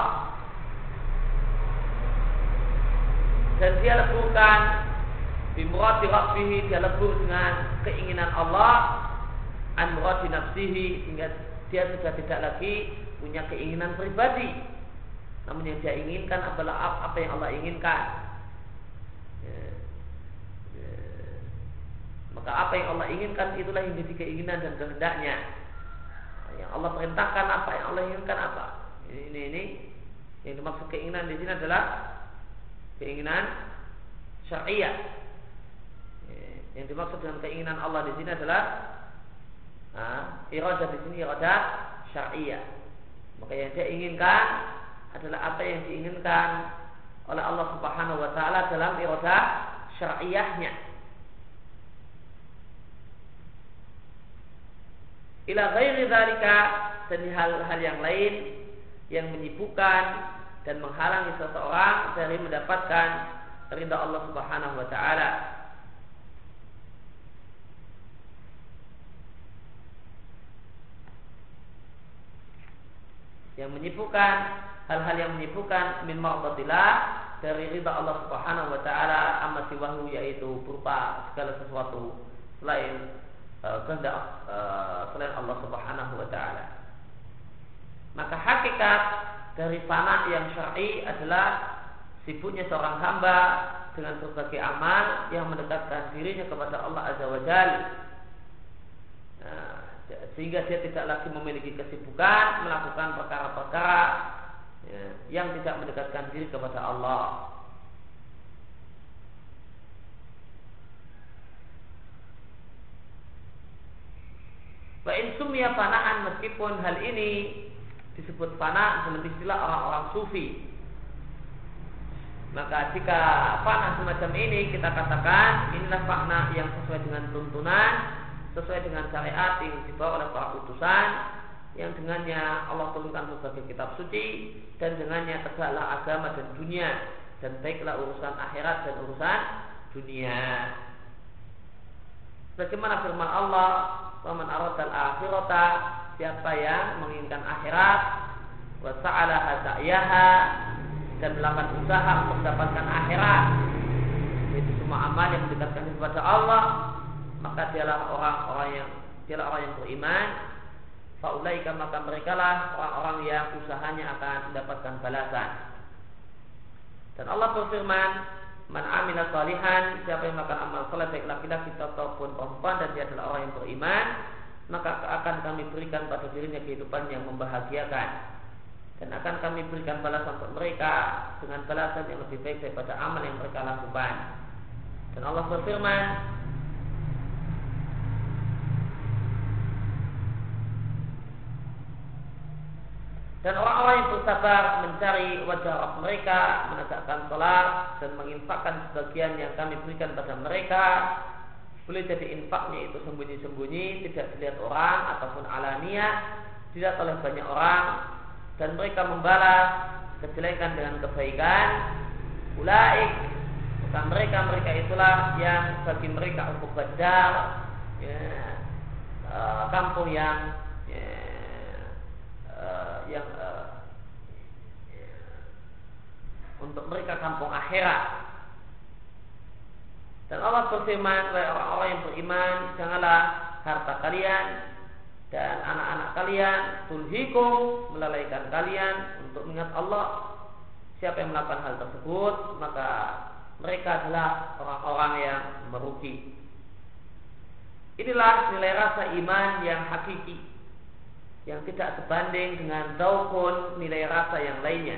Dan dia leburkan bimurati rabbihi, dia lebur dengan keinginan Allah, an murati nafsihi, sehingga dia sudah tidak lagi punya keinginan pribadi, namun yang dia inginkan adalah apa yang Allah inginkan. Ya. Ya. Maka apa yang Allah inginkan itulah yang jadi keinginan dan kehendaknya. Yang Allah perintahkan apa, yang Allah inginkan apa. Ini ini, ini. Yang dimaksud keinginan di sini adalah keinginan syariah. Yang dimaksud dengan keinginan Allah di sini adalah nah, iradah di sini iradah syariah. Maka yang dia inginkan adalah apa yang diinginkan oleh Allah Subhanahu wa taala dalam iradah syariahnya. Ila ghairi dzalika, dan hal-hal yang lain yang menyibukkan dan menghalangi seseorang dari mendapatkan ridha Allah Subhanahu wa taala. Yang menyibukkan, hal-hal yang menyibukkan min ma'batillah, dari ridha Allah Subhanahu wa taala, amma siwahu, yaitu berupa segala sesuatu selain uh, kehendak uh, selain Allah Subhanahu wa taala. Maka hakikat dari fana yang syar'i adalah sibuknya seorang hamba dengan berbagai amal yang mendekatkan dirinya kepada Allah Azza wa Jalla, nah, sehingga dia tidak lagi memiliki kesibukan melakukan perkara-perkara ya, yang tidak mendekatkan diri kepada Allah. Wa in summiya fanaan, meskipun hal ini disebut fana dalam istilah orang-orang sufi, maka jika fana semacam ini kita katakan inilah fana yang sesuai dengan tuntunan, sesuai dengan syariat yang dibawa oleh para utusan, yang dengannya Allah turunkan berbagai kitab suci, dan dengannya tegaklah agama dan dunia, dan baiklah urusan akhirat dan urusan dunia. Bagaimana firman Allah, "Wa man aradal akhirata", siapa yang menginginkan akhirat, "wa sa'alaha sa'yaha", dan melakukan usaha untuk mendapatkan akhirat, semua amal yang mendekatkan kepada Allah, maka dialah orang-orang yang dialah orang yang beriman. Faulaika, maka merekalah orang-orang yang usahanya akan mendapatkan balasan. Dan Allah berfirman, man amila salihan, siapa yang melakukan amal saleh baik laki-laki ataupun perempuan dan dia adalah orang yang beriman, maka akan kami berikan pada dirinya kehidupan yang membahagiakan, dan akan kami berikan balasan untuk mereka dengan balasan yang lebih baik daripada amal yang mereka lakukan. Dan Allah berfirman, dan orang-orang yang bersabar mencari wajah Allah mereka, menegakkan sholat dan menginfakkan sebagian yang kami berikan pada mereka. Boleh jadi infaknya itu sembunyi-sembunyi, tidak dilihat orang, ataupun alaniah, dilihat oleh banyak orang, dan mereka membalas kejelekan dengan kebaikan. Ulaik, bukan mereka, mereka itulah yang bagi mereka untuk badar, ya, uh, kampung yang ya, Uh, yang uh, untuk mereka kampung akhirat. Dan Allah berfirman, wahai orang-orang yang beriman, janganlah harta kalian dan anak-anak kalian tulhikum, melalaikan kalian untuk mengingat Allah. Siapa yang melakukan hal tersebut, maka mereka adalah orang-orang yang merugi. Inilah nilai rasa iman yang hakiki, yang tidak sebanding dengan daukun nilai rasa yang lainnya.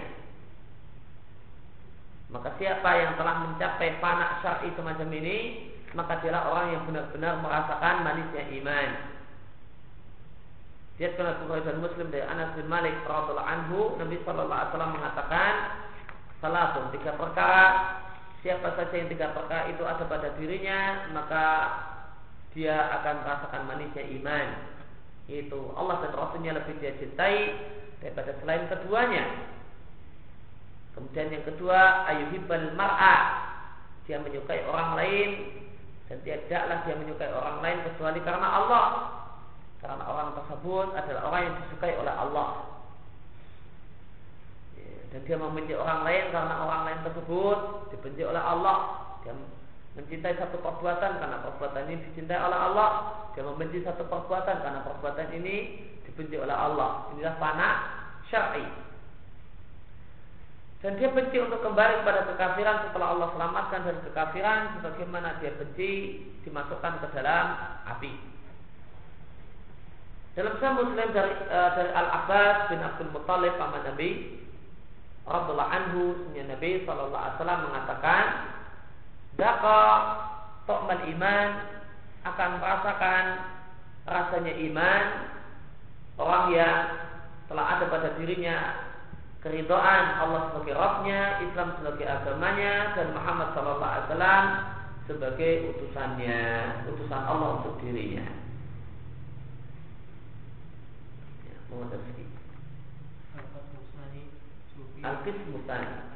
Maka siapa yang telah mencapai fana syar'i semacam ini, maka dialah orang yang benar-benar merasakan manisnya iman. Dia telah Bukhari dan Muslim dari Anas bin Malik radhiyallahu anhu, Nabi sallallahu alaihi wasallam mengatakan, salatun, tiga perkara, siapa saja yang tiga perkara itu ada pada dirinya, maka dia akan merasakan manisnya iman. Itu Allah dan Rasulnya lebih dia cintai daripada selain keduanya. Kemudian yang kedua, ayuhibbal mar'a, dia menyukai orang lain, dan tidaklah dia menyukai orang lain kecuali karena Allah, karena orang tersebut adalah orang yang disukai oleh Allah. Dan dia membenci orang lain karena orang lain tersebut dibenci oleh Allah. Dia mencintai satu perbuatan karena perbuatan ini dicintai oleh Allah. Dia membenci satu perbuatan karena perbuatan ini dibenci oleh Allah. Inilah fana syar'i. Dan dia benci untuk kembali kepada kekafiran setelah Allah selamatkan dari kekafiran, sebagaimana dia benci dimasukkan ke dalam api. Dalam Sahih Muslim dari, uh, dari Al-Abbas bin Abdul Muttalib paman Nabi radhiyallahu anhu, Nabi sallallahu alaihi wasallam mengatakan, Daka tu'mal iman, akan merasakan rasanya iman orang yang telah ada pada dirinya keridhaan Allah sebagai Rabbnya, Islam sebagai agamanya, dan Muhammad sallallahu alaihi wasallam sebagai utusannya, utusan Allah untuk dirinya. Ya, mohon sedikit. Al-Qismu Tsani.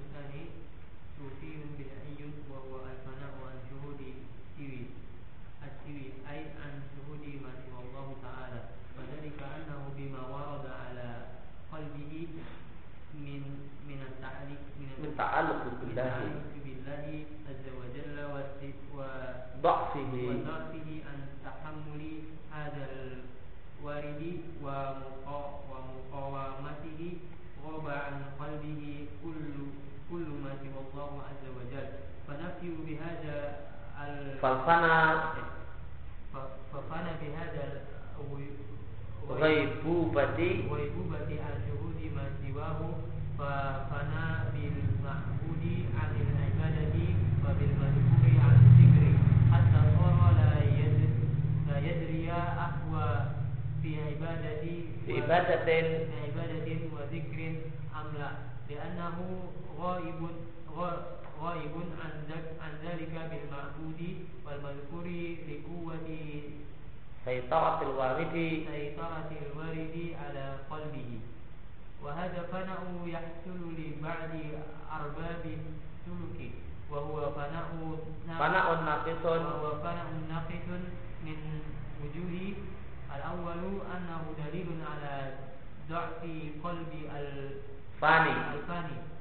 Ta'alluq billahi azza wa jalla wa dha'fihi wa dha'fihi an tahammuli hadzal waridi wa muqawamatihi ghaba an qalbihi kullu kullu ma siwa Allah azza wa jalla fa nafyu bi hadha al falfana falfana bi hadha ghaibubati ghaibubati al-shuhudi ma siwahu fa fana bil ma'budi 'anil ibadati wa bil madhkuri 'an dzikri hatta sara la yad la yadriya ahwa fi ibadati fi ibadatin fi ibadatin wa dzikrin amla li'annahu ghaibun ghaibun 'an an dzalika bil ma'budi wal madhkuri li quwwati saytaratil waridi saytaratil waridi ala qalbihi. وهذا فناء يحصل لبعض أرباب السلوك وهو فناء فناء ناقص وهو فناء ناقص من وجوه. الأول أنه دليل على ضعف قلب الفاني الفاني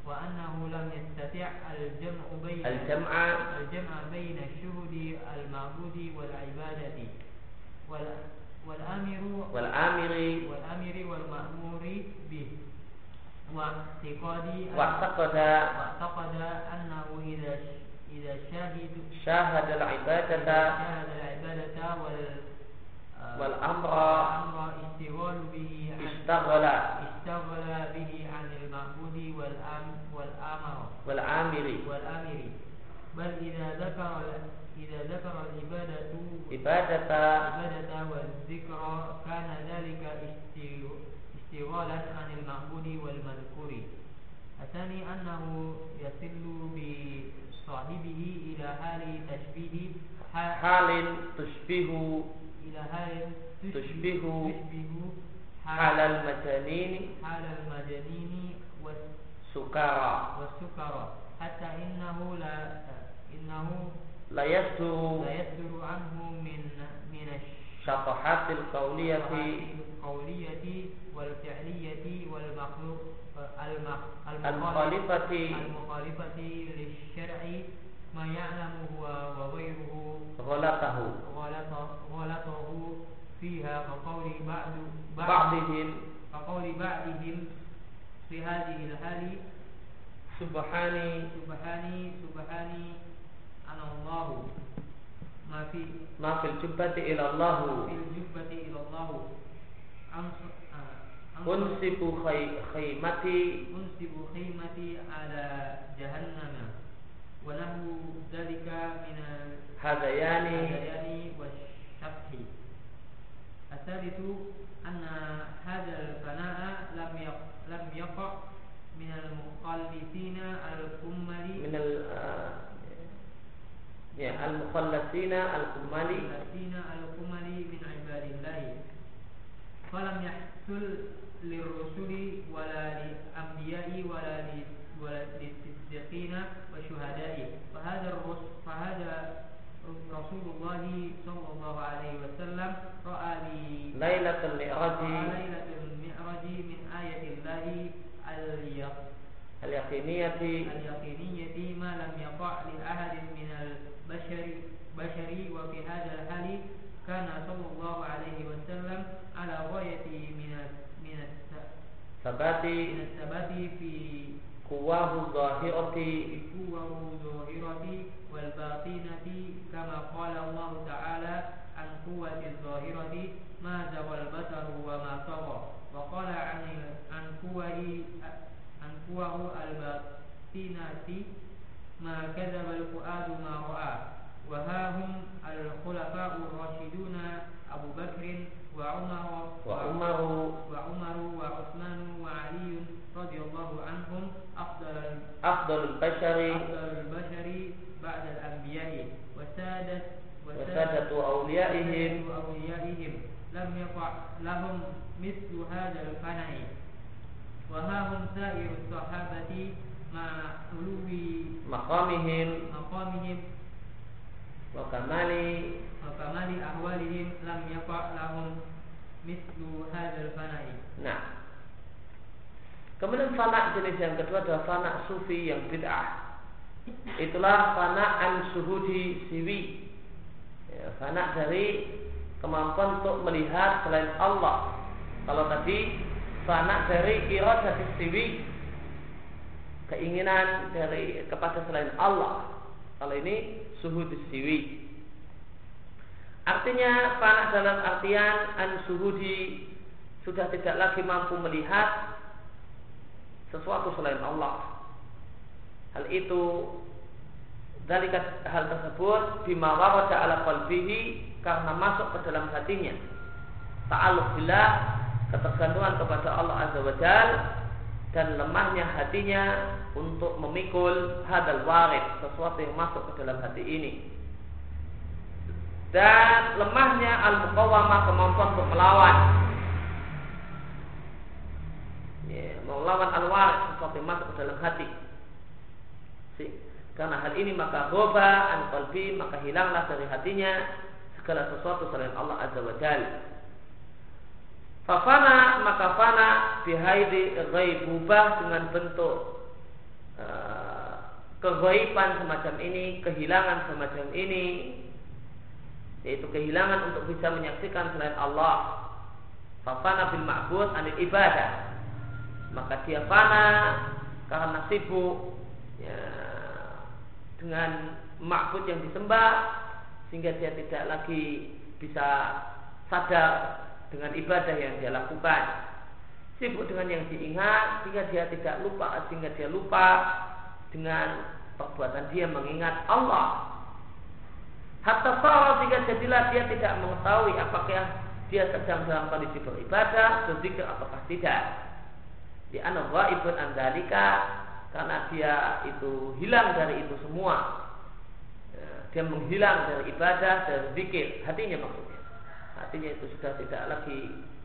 وأنه لم يستطع الجمع بين الجمع الجمع بين الشهود المعبود والعبادة والآمر والآمر والآمر والمأمور به واعتقاد واعتقد واعتقد أنه إذا إذا شاهد شاهد العبادة شاهد العبادة وال والأمر اشتغال به اشتغل اشتغل به عن المعبود والآم والآمر والآمر والآمر بل إذا ذكر إذا ذكر العبادة عبادة عبادة والذكر كان ذلك اشتغالا عن المعبود والمذكور. الثاني أنه يصل بصاحبه إلى حال تشبيه حال تشبه إلى حال تشبه تشبه حال المجانين حال المجانين والسكارى والسكرى حتى إنه لا إنه لا يصدر لا يصدر عنه من من الشطحات القولية القولية والفعلية والمخلوق المخالفة المخالفة للشرع ما يعلم هو وغيره غلطه غلطه فيها كقول بعض بعضهم كقول بعضهم في هذه الحال سبحاني سبحاني سبحاني أنا الله ما في ما في الجبة إلى الله ما في الجبة إلى الله أنسب خيمتي أنسب خيمتي على جهنم ونحو ذلك من هذيان والشبح. الثالث أن هذا الفناء لم لم يقع من المخلصين الكمل من ال يا المخلصين الكمل الكمل من عباد الله، فلم يحصل للرسل ولا للأنبياء ولا ولا للصديقين والشهداء. فهذا الرسول فهذا رسول الله صلى الله عليه وسلم رأى ليلة المعراج ليلة المعراج من آية الله اليقينية اليقينية ما لم يقع لأحد من البشر بشر وفي هذا الحال كان صلى الله عليه وسلم على غاية من من الثبات من الثبات في قواه الظاهرة في قواه الظاهرة والباطنة كما قال الله تعالى عن قوة الظاهرة ما زوى البصر وما طغى، وقال عن عن قوة عن قواه الباطنة ما كذب الفؤاد ما رأى. وها هم الخلفاء الراشدون أبو بكر وعمر وعمر وعمر وعثمان وعلي رضي الله عنهم أفضل أفضل البشر أفضل البشر بعد الأنبياء وسادة وسادة أوليائهم أوليائهم لم يقع لهم مثل هذا الفناء. وها هم سائر الصحابة مع علو مقامهم مقامهم وكمال وكمال أحوالهم لم يقع لهم مثل هذا الفناء. Nah, kemudian fana jenis yang kedua adalah fana sufi yang bid'ah. Itulah fana an suhudi siwi, ya, fana dari kemampuan untuk melihat selain Allah. Kalau tadi fana dari iradah siwi, keinginan dari kepada selain Allah. Kalau ini suhud siwi. Artinya fana dalam artian an suhudi, sudah tidak lagi mampu melihat sesuatu selain Allah. Hal itu dari hal tersebut bima warada ala qalbihi, karena masuk ke dalam hatinya ta'alluq billah, ketergantungan kepada Allah Azza wa Jalla, dan lemahnya hatinya untuk memikul hadal warid, sesuatu yang masuk ke dalam hati ini, dan lemahnya al-muqawamah, kemampuan untuk melawan, ya, melawan al-warid, sesuatu yang masuk ke dalam hati. Karena hal ini maka roba an qalbi, maka hilanglah dari hatinya segala sesuatu selain Allah Azza wa Jalla. Fafana, maka fana bihaidi ghaibubah, dengan bentuk uh, keghaiban semacam ini, kehilangan semacam ini, yaitu kehilangan untuk bisa menyaksikan selain Allah. Fafana bil ma'bud anil ibadah, maka dia fana karena sibuk ya, dengan ma'bud yang disembah, sehingga dia tidak lagi bisa sadar dengan ibadah yang dia lakukan. Sibuk dengan yang diingat, sehingga dia tidak lupa, sehingga dia lupa dengan perbuatan dia mengingat Allah. Hatta sara, sehingga jadilah dia tidak mengetahui apakah dia sedang dalam kondisi beribadah, berzikir ataukah tidak. Di anna ghaibun an dzalika, karena dia itu hilang dari itu semua. Dia menghilang dari ibadah dan zikir, hatinya maksudnya. Hatinya itu sudah tidak lagi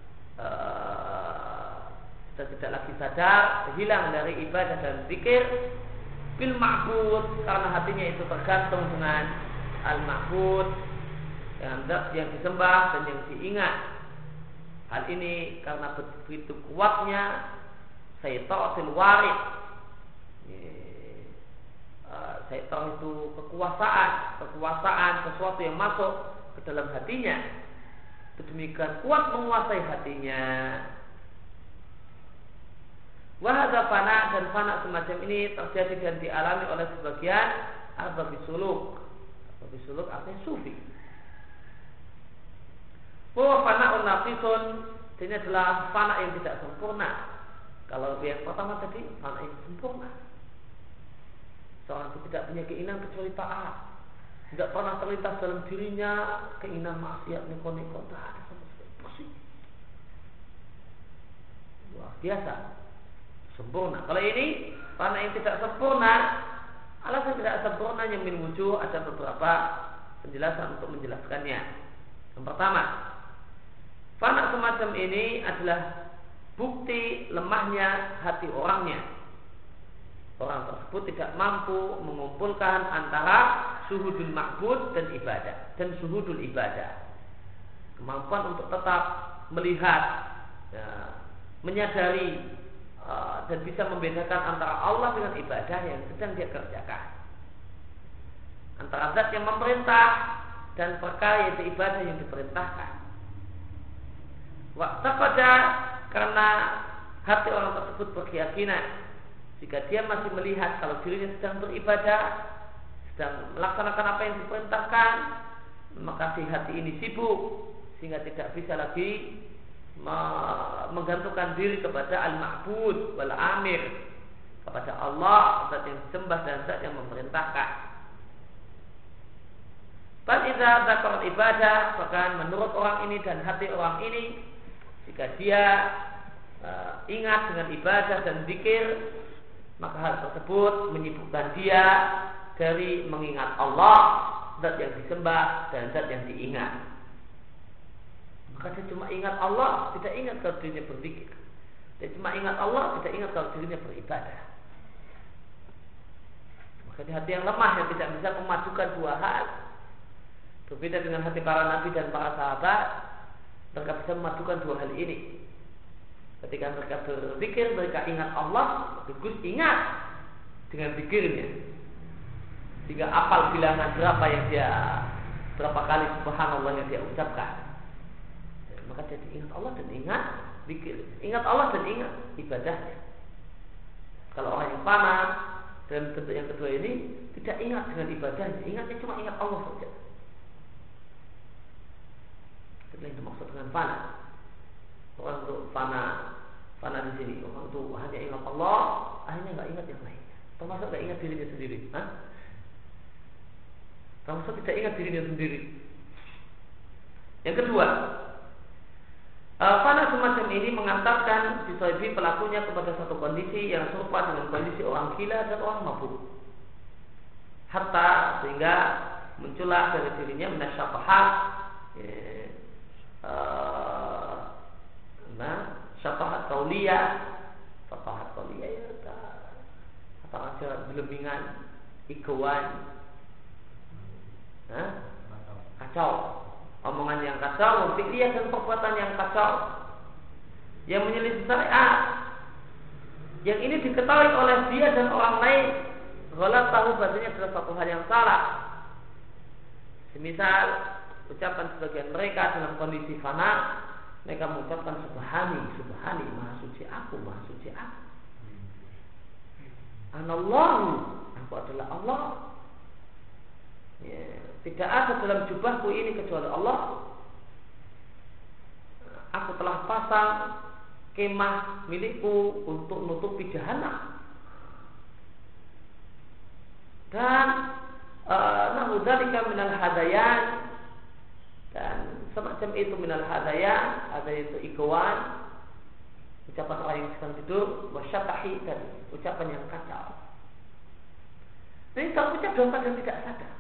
uh, sudah tidak lagi sadar, hilang dari ibadah dan zikir. Bil ma'bud, karena hatinya itu tergantung dengan al-ma'bud, yang, yang disembah dan yang diingat. Hal ini karena begitu kuatnya syaitan warid. Syaitan itu kekuasaan, kekuasaan sesuatu yang masuk ke dalam hatinya, sedemikian kuat menguasai hatinya. Wahada fana, dan fana semacam ini terjadi dan dialami oleh sebagian arbab suluk. Arbab suluk artinya sufi. Bahwa fana naqisun, ini adalah fana yang tidak sempurna. Kalau yang pertama tadi fana yang sempurna. Seorang itu tidak punya keinginan kecuali taat, tidak pernah terlintas dalam dirinya keinginan maksiat, neko-neko, tak ada sama sekali, bersih, luar biasa, sempurna. Kalau ini fana yang tidak sempurna, alasan tidak sempurnanya min wujuh, ada beberapa penjelasan untuk menjelaskannya. Yang pertama, fana semacam ini adalah bukti lemahnya hati orangnya. Orang tersebut tidak mampu mengumpulkan antara suhudul ma'bud dan ibadah, dan suhudul ibadah. Kemampuan untuk tetap melihat, ya, menyadari uh, dan bisa membedakan antara Allah dengan ibadah yang sedang dia kerjakan, antara zat yang memerintah dan perkara yaitu ibadah yang diperintahkan. Waktu pada karena hati orang tersebut berkeyakinan, jika dia masih melihat kalau dirinya sedang beribadah, sedang melaksanakan apa yang diperintahkan, maka si hati ini sibuk sehingga tidak bisa lagi menggantungkan diri kepada al-ma'bud wal amir, kepada Allah, zat yang disembah dan zat yang memerintahkan. Bal idza dzakara ibadah, bahkan menurut orang ini dan hati orang ini, jika dia uh, ingat dengan ibadah dan zikir, maka hal tersebut menyibukkan dia dari mengingat Allah, zat yang disembah dan zat yang diingat. Maka dia cuma ingat Allah, tidak ingat kalau dirinya berzikir. Dia cuma ingat Allah, tidak ingat kalau dirinya beribadah. Maka di hati yang lemah yang tidak bisa memadukan dua hal, berbeda dengan hati para nabi dan para sahabat, mereka bisa memadukan dua hal ini. Ketika mereka berzikir, mereka ingat Allah, bagus ingat dengan zikirnya, sehingga apal bilangan berapa yang dia, berapa kali subhanallah yang dia ucapkan. Maka jadi ingat Allah dan ingat zikir, ingat Allah dan ingat ibadahnya. Kalau orang yang fana dalam bentuk yang kedua ini tidak ingat dengan ibadahnya, ingatnya cuma ingat Allah saja. Itulah yang dimaksud dengan fana. Orang itu fana, fana di sini. Orang itu hanya ingat Allah, akhirnya nggak ingat yang lainnya. Termasuk nggak ingat dirinya sendiri. Hah? Termasuk tidak ingat dirinya sendiri. Yang kedua, fana semacam ini mengantarkan disoibi pelakunya kepada satu kondisi yang serupa dengan kondisi orang gila dan orang mabuk. Hatta sehingga muncullah dari dirinya menasyafahat, ya, uh, nah, syafahat kauliyah, syafahat kauliyah ya, apa aja gelembingan, iguan, nah, kacau, omongan yang kacau, fi'liyah dan perbuatan yang kacau, yang menyelisih syariat, yang ini diketahui oleh dia dan orang lain, ghalat tahu bahasanya adalah satu hal yang salah. Semisal ucapan sebagian mereka dalam kondisi fana, mereka mengucapkan subhani, subhani, maha suci aku, maha suci aku. Anallahu, aku adalah Allah. Ya, tidak ada dalam jubahku ini kecuali Allah. Aku telah pasang kemah milikku untuk nutupi jahanam. Dan nahu dzalika minal hadayan, dan semacam itu minal hadayan, ada itu ikhwan, ucapan orang yang sedang tidur, wasyatahi, dan ucapan yang kacau. Ini tak ucap dalam keadaan tidak sadar.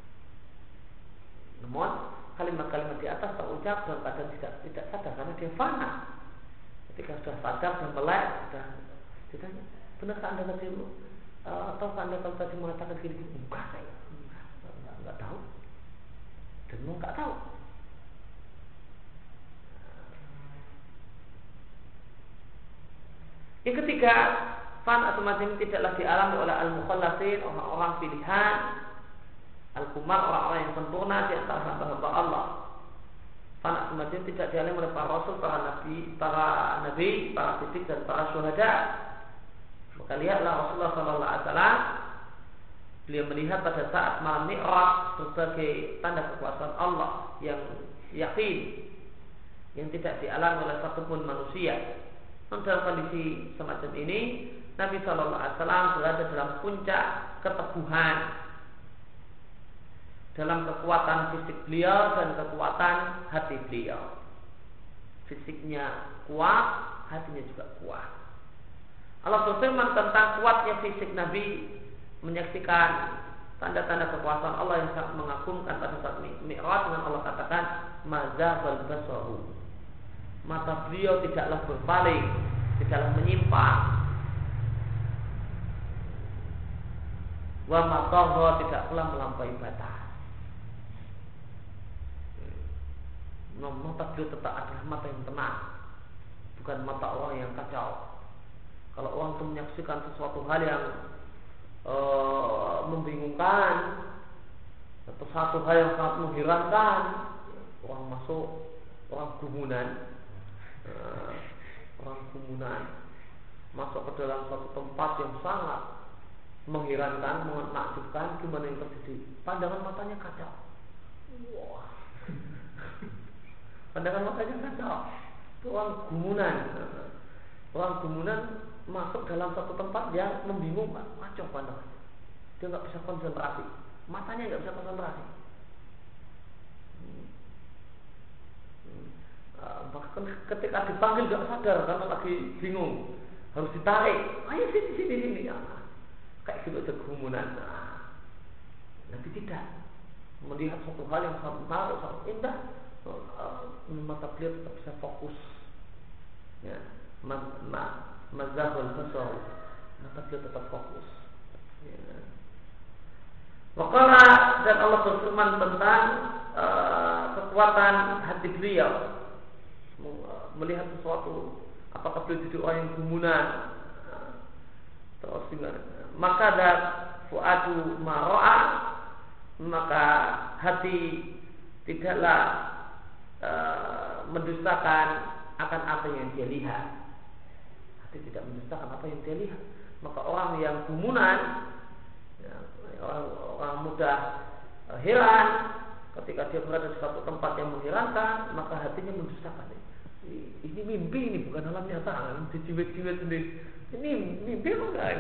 Namun kalimat-kalimat di atas terucap dalam keadaan tidak tidak sadar karena dia fana. Ketika sudah sadar dan melek, sudah ditanya, benarkah anda tadi uh, atau anda kalau tadi mengatakan gini? Enggak, saya enggak, enggak, enggak tahu. Dan mau enggak tahu. Yang ketiga, fana semacam ini tidaklah dialami oleh al-mukhallasin, orang-orang pilihan, al-kumar, orang-orang yang sempurna di antara hamba-hamba Allah. Fana semacam ini tidak dialami oleh para rasul, para nabi, para nabi, para siddiq dan para syuhada. Maka lihatlah Rasulullah sallallahu alaihi wasallam, beliau melihat pada saat malam Mi'raj berbagai tanda kekuasaan Allah yang yakin, yang tidak dialami oleh satupun manusia. Dalam kondisi semacam ini, Nabi Shallallahu Alaihi Wasallam berada dalam puncak keteguhan, dalam kekuatan fisik beliau dan kekuatan hati beliau. Fisiknya kuat, hatinya juga kuat. Allah berfirman tentang kuatnya fisik Nabi, menyaksikan tanda-tanda kekuasaan Allah yang sangat mengagumkan pada saat Mi'raj, dengan Allah katakan mazahal basaru, mata beliau tidaklah berpaling, tidaklah menyimpang, wa matahha, tidak pula melampaui batas. Mata beliau tetap adalah mata yang tenang, bukan mata orang yang kacau. Kalau orang itu menyaksikan sesuatu hal yang uh, membingungkan atau satu hal yang sangat mengherankan, orang masuk, orang gumunan, uh, orang gumunan masuk ke dalam suatu tempat yang sangat mengherankan, menakjubkan, gimana yang terjadi? Pandangan matanya kacau. Wah. Pandangan matanya kacau. Itu orang gumunan. Orang gumunan masuk dalam satu tempat yang membingungkan, kacau pandangannya. Dia nggak bisa konsentrasi, matanya nggak bisa konsentrasi. Hmm. Hmm. Uh, bahkan ketika dipanggil nggak sadar karena lagi bingung, harus ditarik. Ayo sini sini sini. Nah, kayak gitu ada kerumunan. Nah, nanti tidak melihat satu hal yang sangat menarik, sangat indah. Uh, mata beliau tetap bisa fokus. Ya. Ma, ma, mazahul basar, mata beliau tetap fokus. Ya. Wakala, dan Allah berfirman tentang uh, kekuatan hati beliau melihat sesuatu, apakah beliau jadi orang yang gumunan, uh, terus gimana? Maka dan fuadu maro'a, maka hati tidaklah uh, mendustakan akan apa yang dia lihat. Tidak mendustakan apa yang dia lihat. Maka orang yang gumunan, ya, orang, orang mudah uh, heran ketika dia berada di satu tempat yang mengherankan, maka hatinya mendustakan. Ini mimpi, ini bukan alam nyata. Dijiwet-jiwet sendiri. Ini mimpi bukan.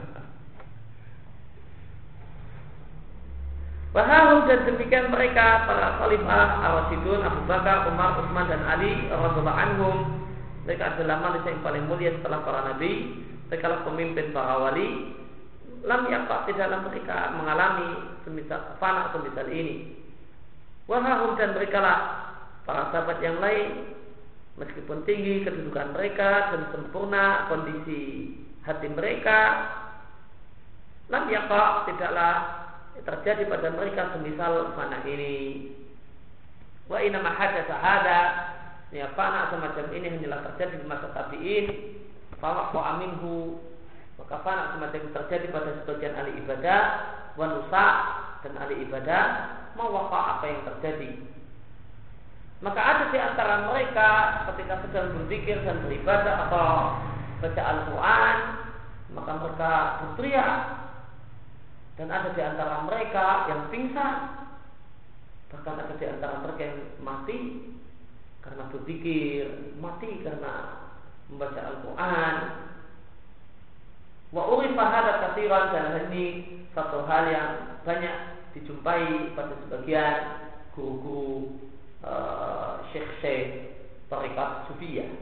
Bahal dan demikian mereka para khalifah Ar-Rasyidun, Abu Bakar, Umar, Utsman dan Ali radhiyallahu anhum. Mereka adalah manusia yang paling mulia setelah para nabi. Mereka adalah pemimpin para wali. Lam yaqa, tidaklah mereka mengalami semisal fana semisal ini. Wahum, dan mereka lah para sahabat yang lain, meskipun tinggi kedudukan mereka dan sempurna kondisi hati mereka, lam yaqa, tidaklah terjadi pada mereka semisal fana ini. Wa inna ma hadatsa hada, ya fana semacam ini hanyalah terjadi di masa tabi'in. Fawaqqa minhu, Maka fana semacam itu terjadi pada sebagian ahli ibadah, wanusa dan ahli ibadah mawafa apa yang terjadi. Maka ada di antara mereka ketika sedang berzikir dan beribadah atau baca Al-Quran, maka mereka berteriak. Dan ada di antara mereka yang pingsan, bahkan ada di antara mereka yang mati karena berzikir, mati karena membaca Al-Quran. Wa urifa hadza katsiran, dan ini satu hal yang banyak dijumpai pada sebagian guru-guru uh, syekh-syekh tarekat Sufiyah.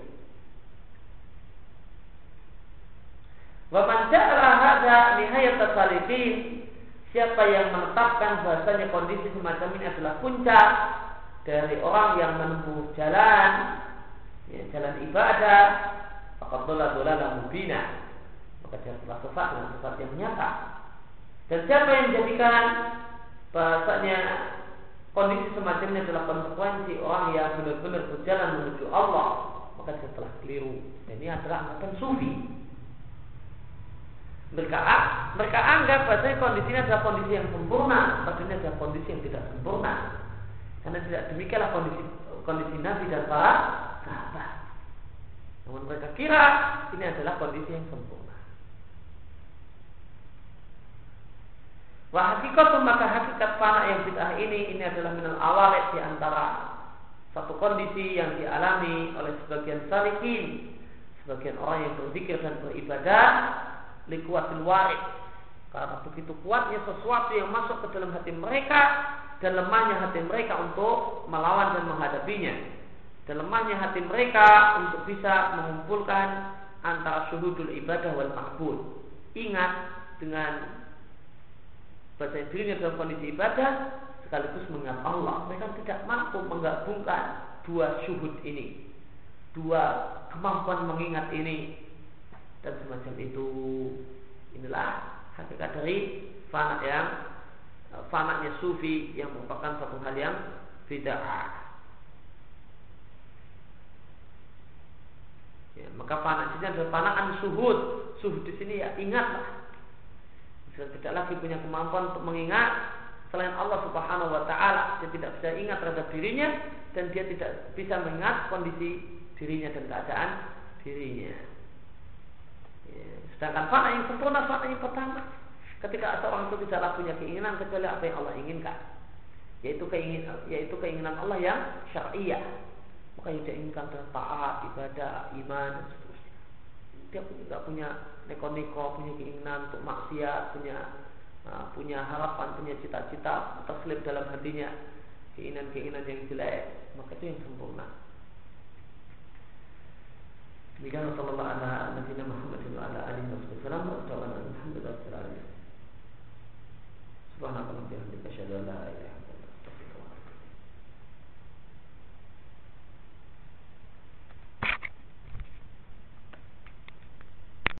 Wa man ja'ala hadza nihayat as-salikin, siapa yang menetapkan bahasanya kondisi semacam ini adalah puncak dari orang yang menempuh jalan, ya, jalan ibadah, faqad dhalla dhalalan mubina, maka dia telah sesat dengan sesat yang nyata. Dan siapa yang menjadikan bahasanya kondisi semacam ini adalah konsekuensi orang yang benar-benar berjalan menuju Allah, maka dia telah keliru. Dan ini adalah anggapan sufi. Mereka, mereka anggap bahasanya kondisi ini adalah kondisi yang sempurna, padahal ini adalah kondisi yang tidak sempurna. Karena tidak demikianlah kondisi kondisi Nabi dan para sahabat. Namun mereka kira ini adalah kondisi yang sempurna. Wah hakikat, maka hakikat fana yang bid'ah ini ini adalah minal awarid, di antara satu kondisi yang dialami oleh sebagian salikin, sebagian orang yang berzikir dan beribadah, likuatil warid, karena begitu kuatnya sesuatu yang masuk ke dalam hati mereka dan lemahnya hati mereka untuk melawan dan menghadapinya, dan lemahnya hati mereka untuk bisa mengumpulkan antara syuhudul ibadah wal ma'bud. Ingat dengan baca dirinya dalam kondisi ibadah sekaligus mengingat Allah. Mereka tidak mampu menggabungkan dua syuhud ini, dua kemampuan mengingat ini, dan semacam itu. Inilah hakikat dari fana yang fananya sufi, yang merupakan satu hal yang bid'ah. Ya, maka fana di sini adalah fanaan suhud. Suhud di sini ya ingatlah. Dia tidak lagi punya kemampuan untuk mengingat selain Allah Subhanahu wa taala. Dia tidak bisa ingat terhadap dirinya, dan dia tidak bisa mengingat kondisi dirinya dan keadaan dirinya. Ya, sedangkan fana yang sempurna, fana yang pertama, ketika seorang itu tidaklah punya keinginan kecuali apa yang Allah inginkan, yaitu keinginan yaitu keinginan Allah yang syar'iyah. Maka yang dia inginkan adalah taat, ibadah, iman, dan seterusnya. Dia tidak punya neko-neko, punya keinginan untuk maksiat, punya uh, punya harapan, punya cita-cita terselip dalam hatinya keinginan-keinginan yang jelek, maka itu yang sempurna. Demikian sallallahu ala nabiyina Muhammadin wa ala alihi wasallam wa sallam. Alhamdulillah. Subhanallah wa bihamdihi, asyhadu an la ilaha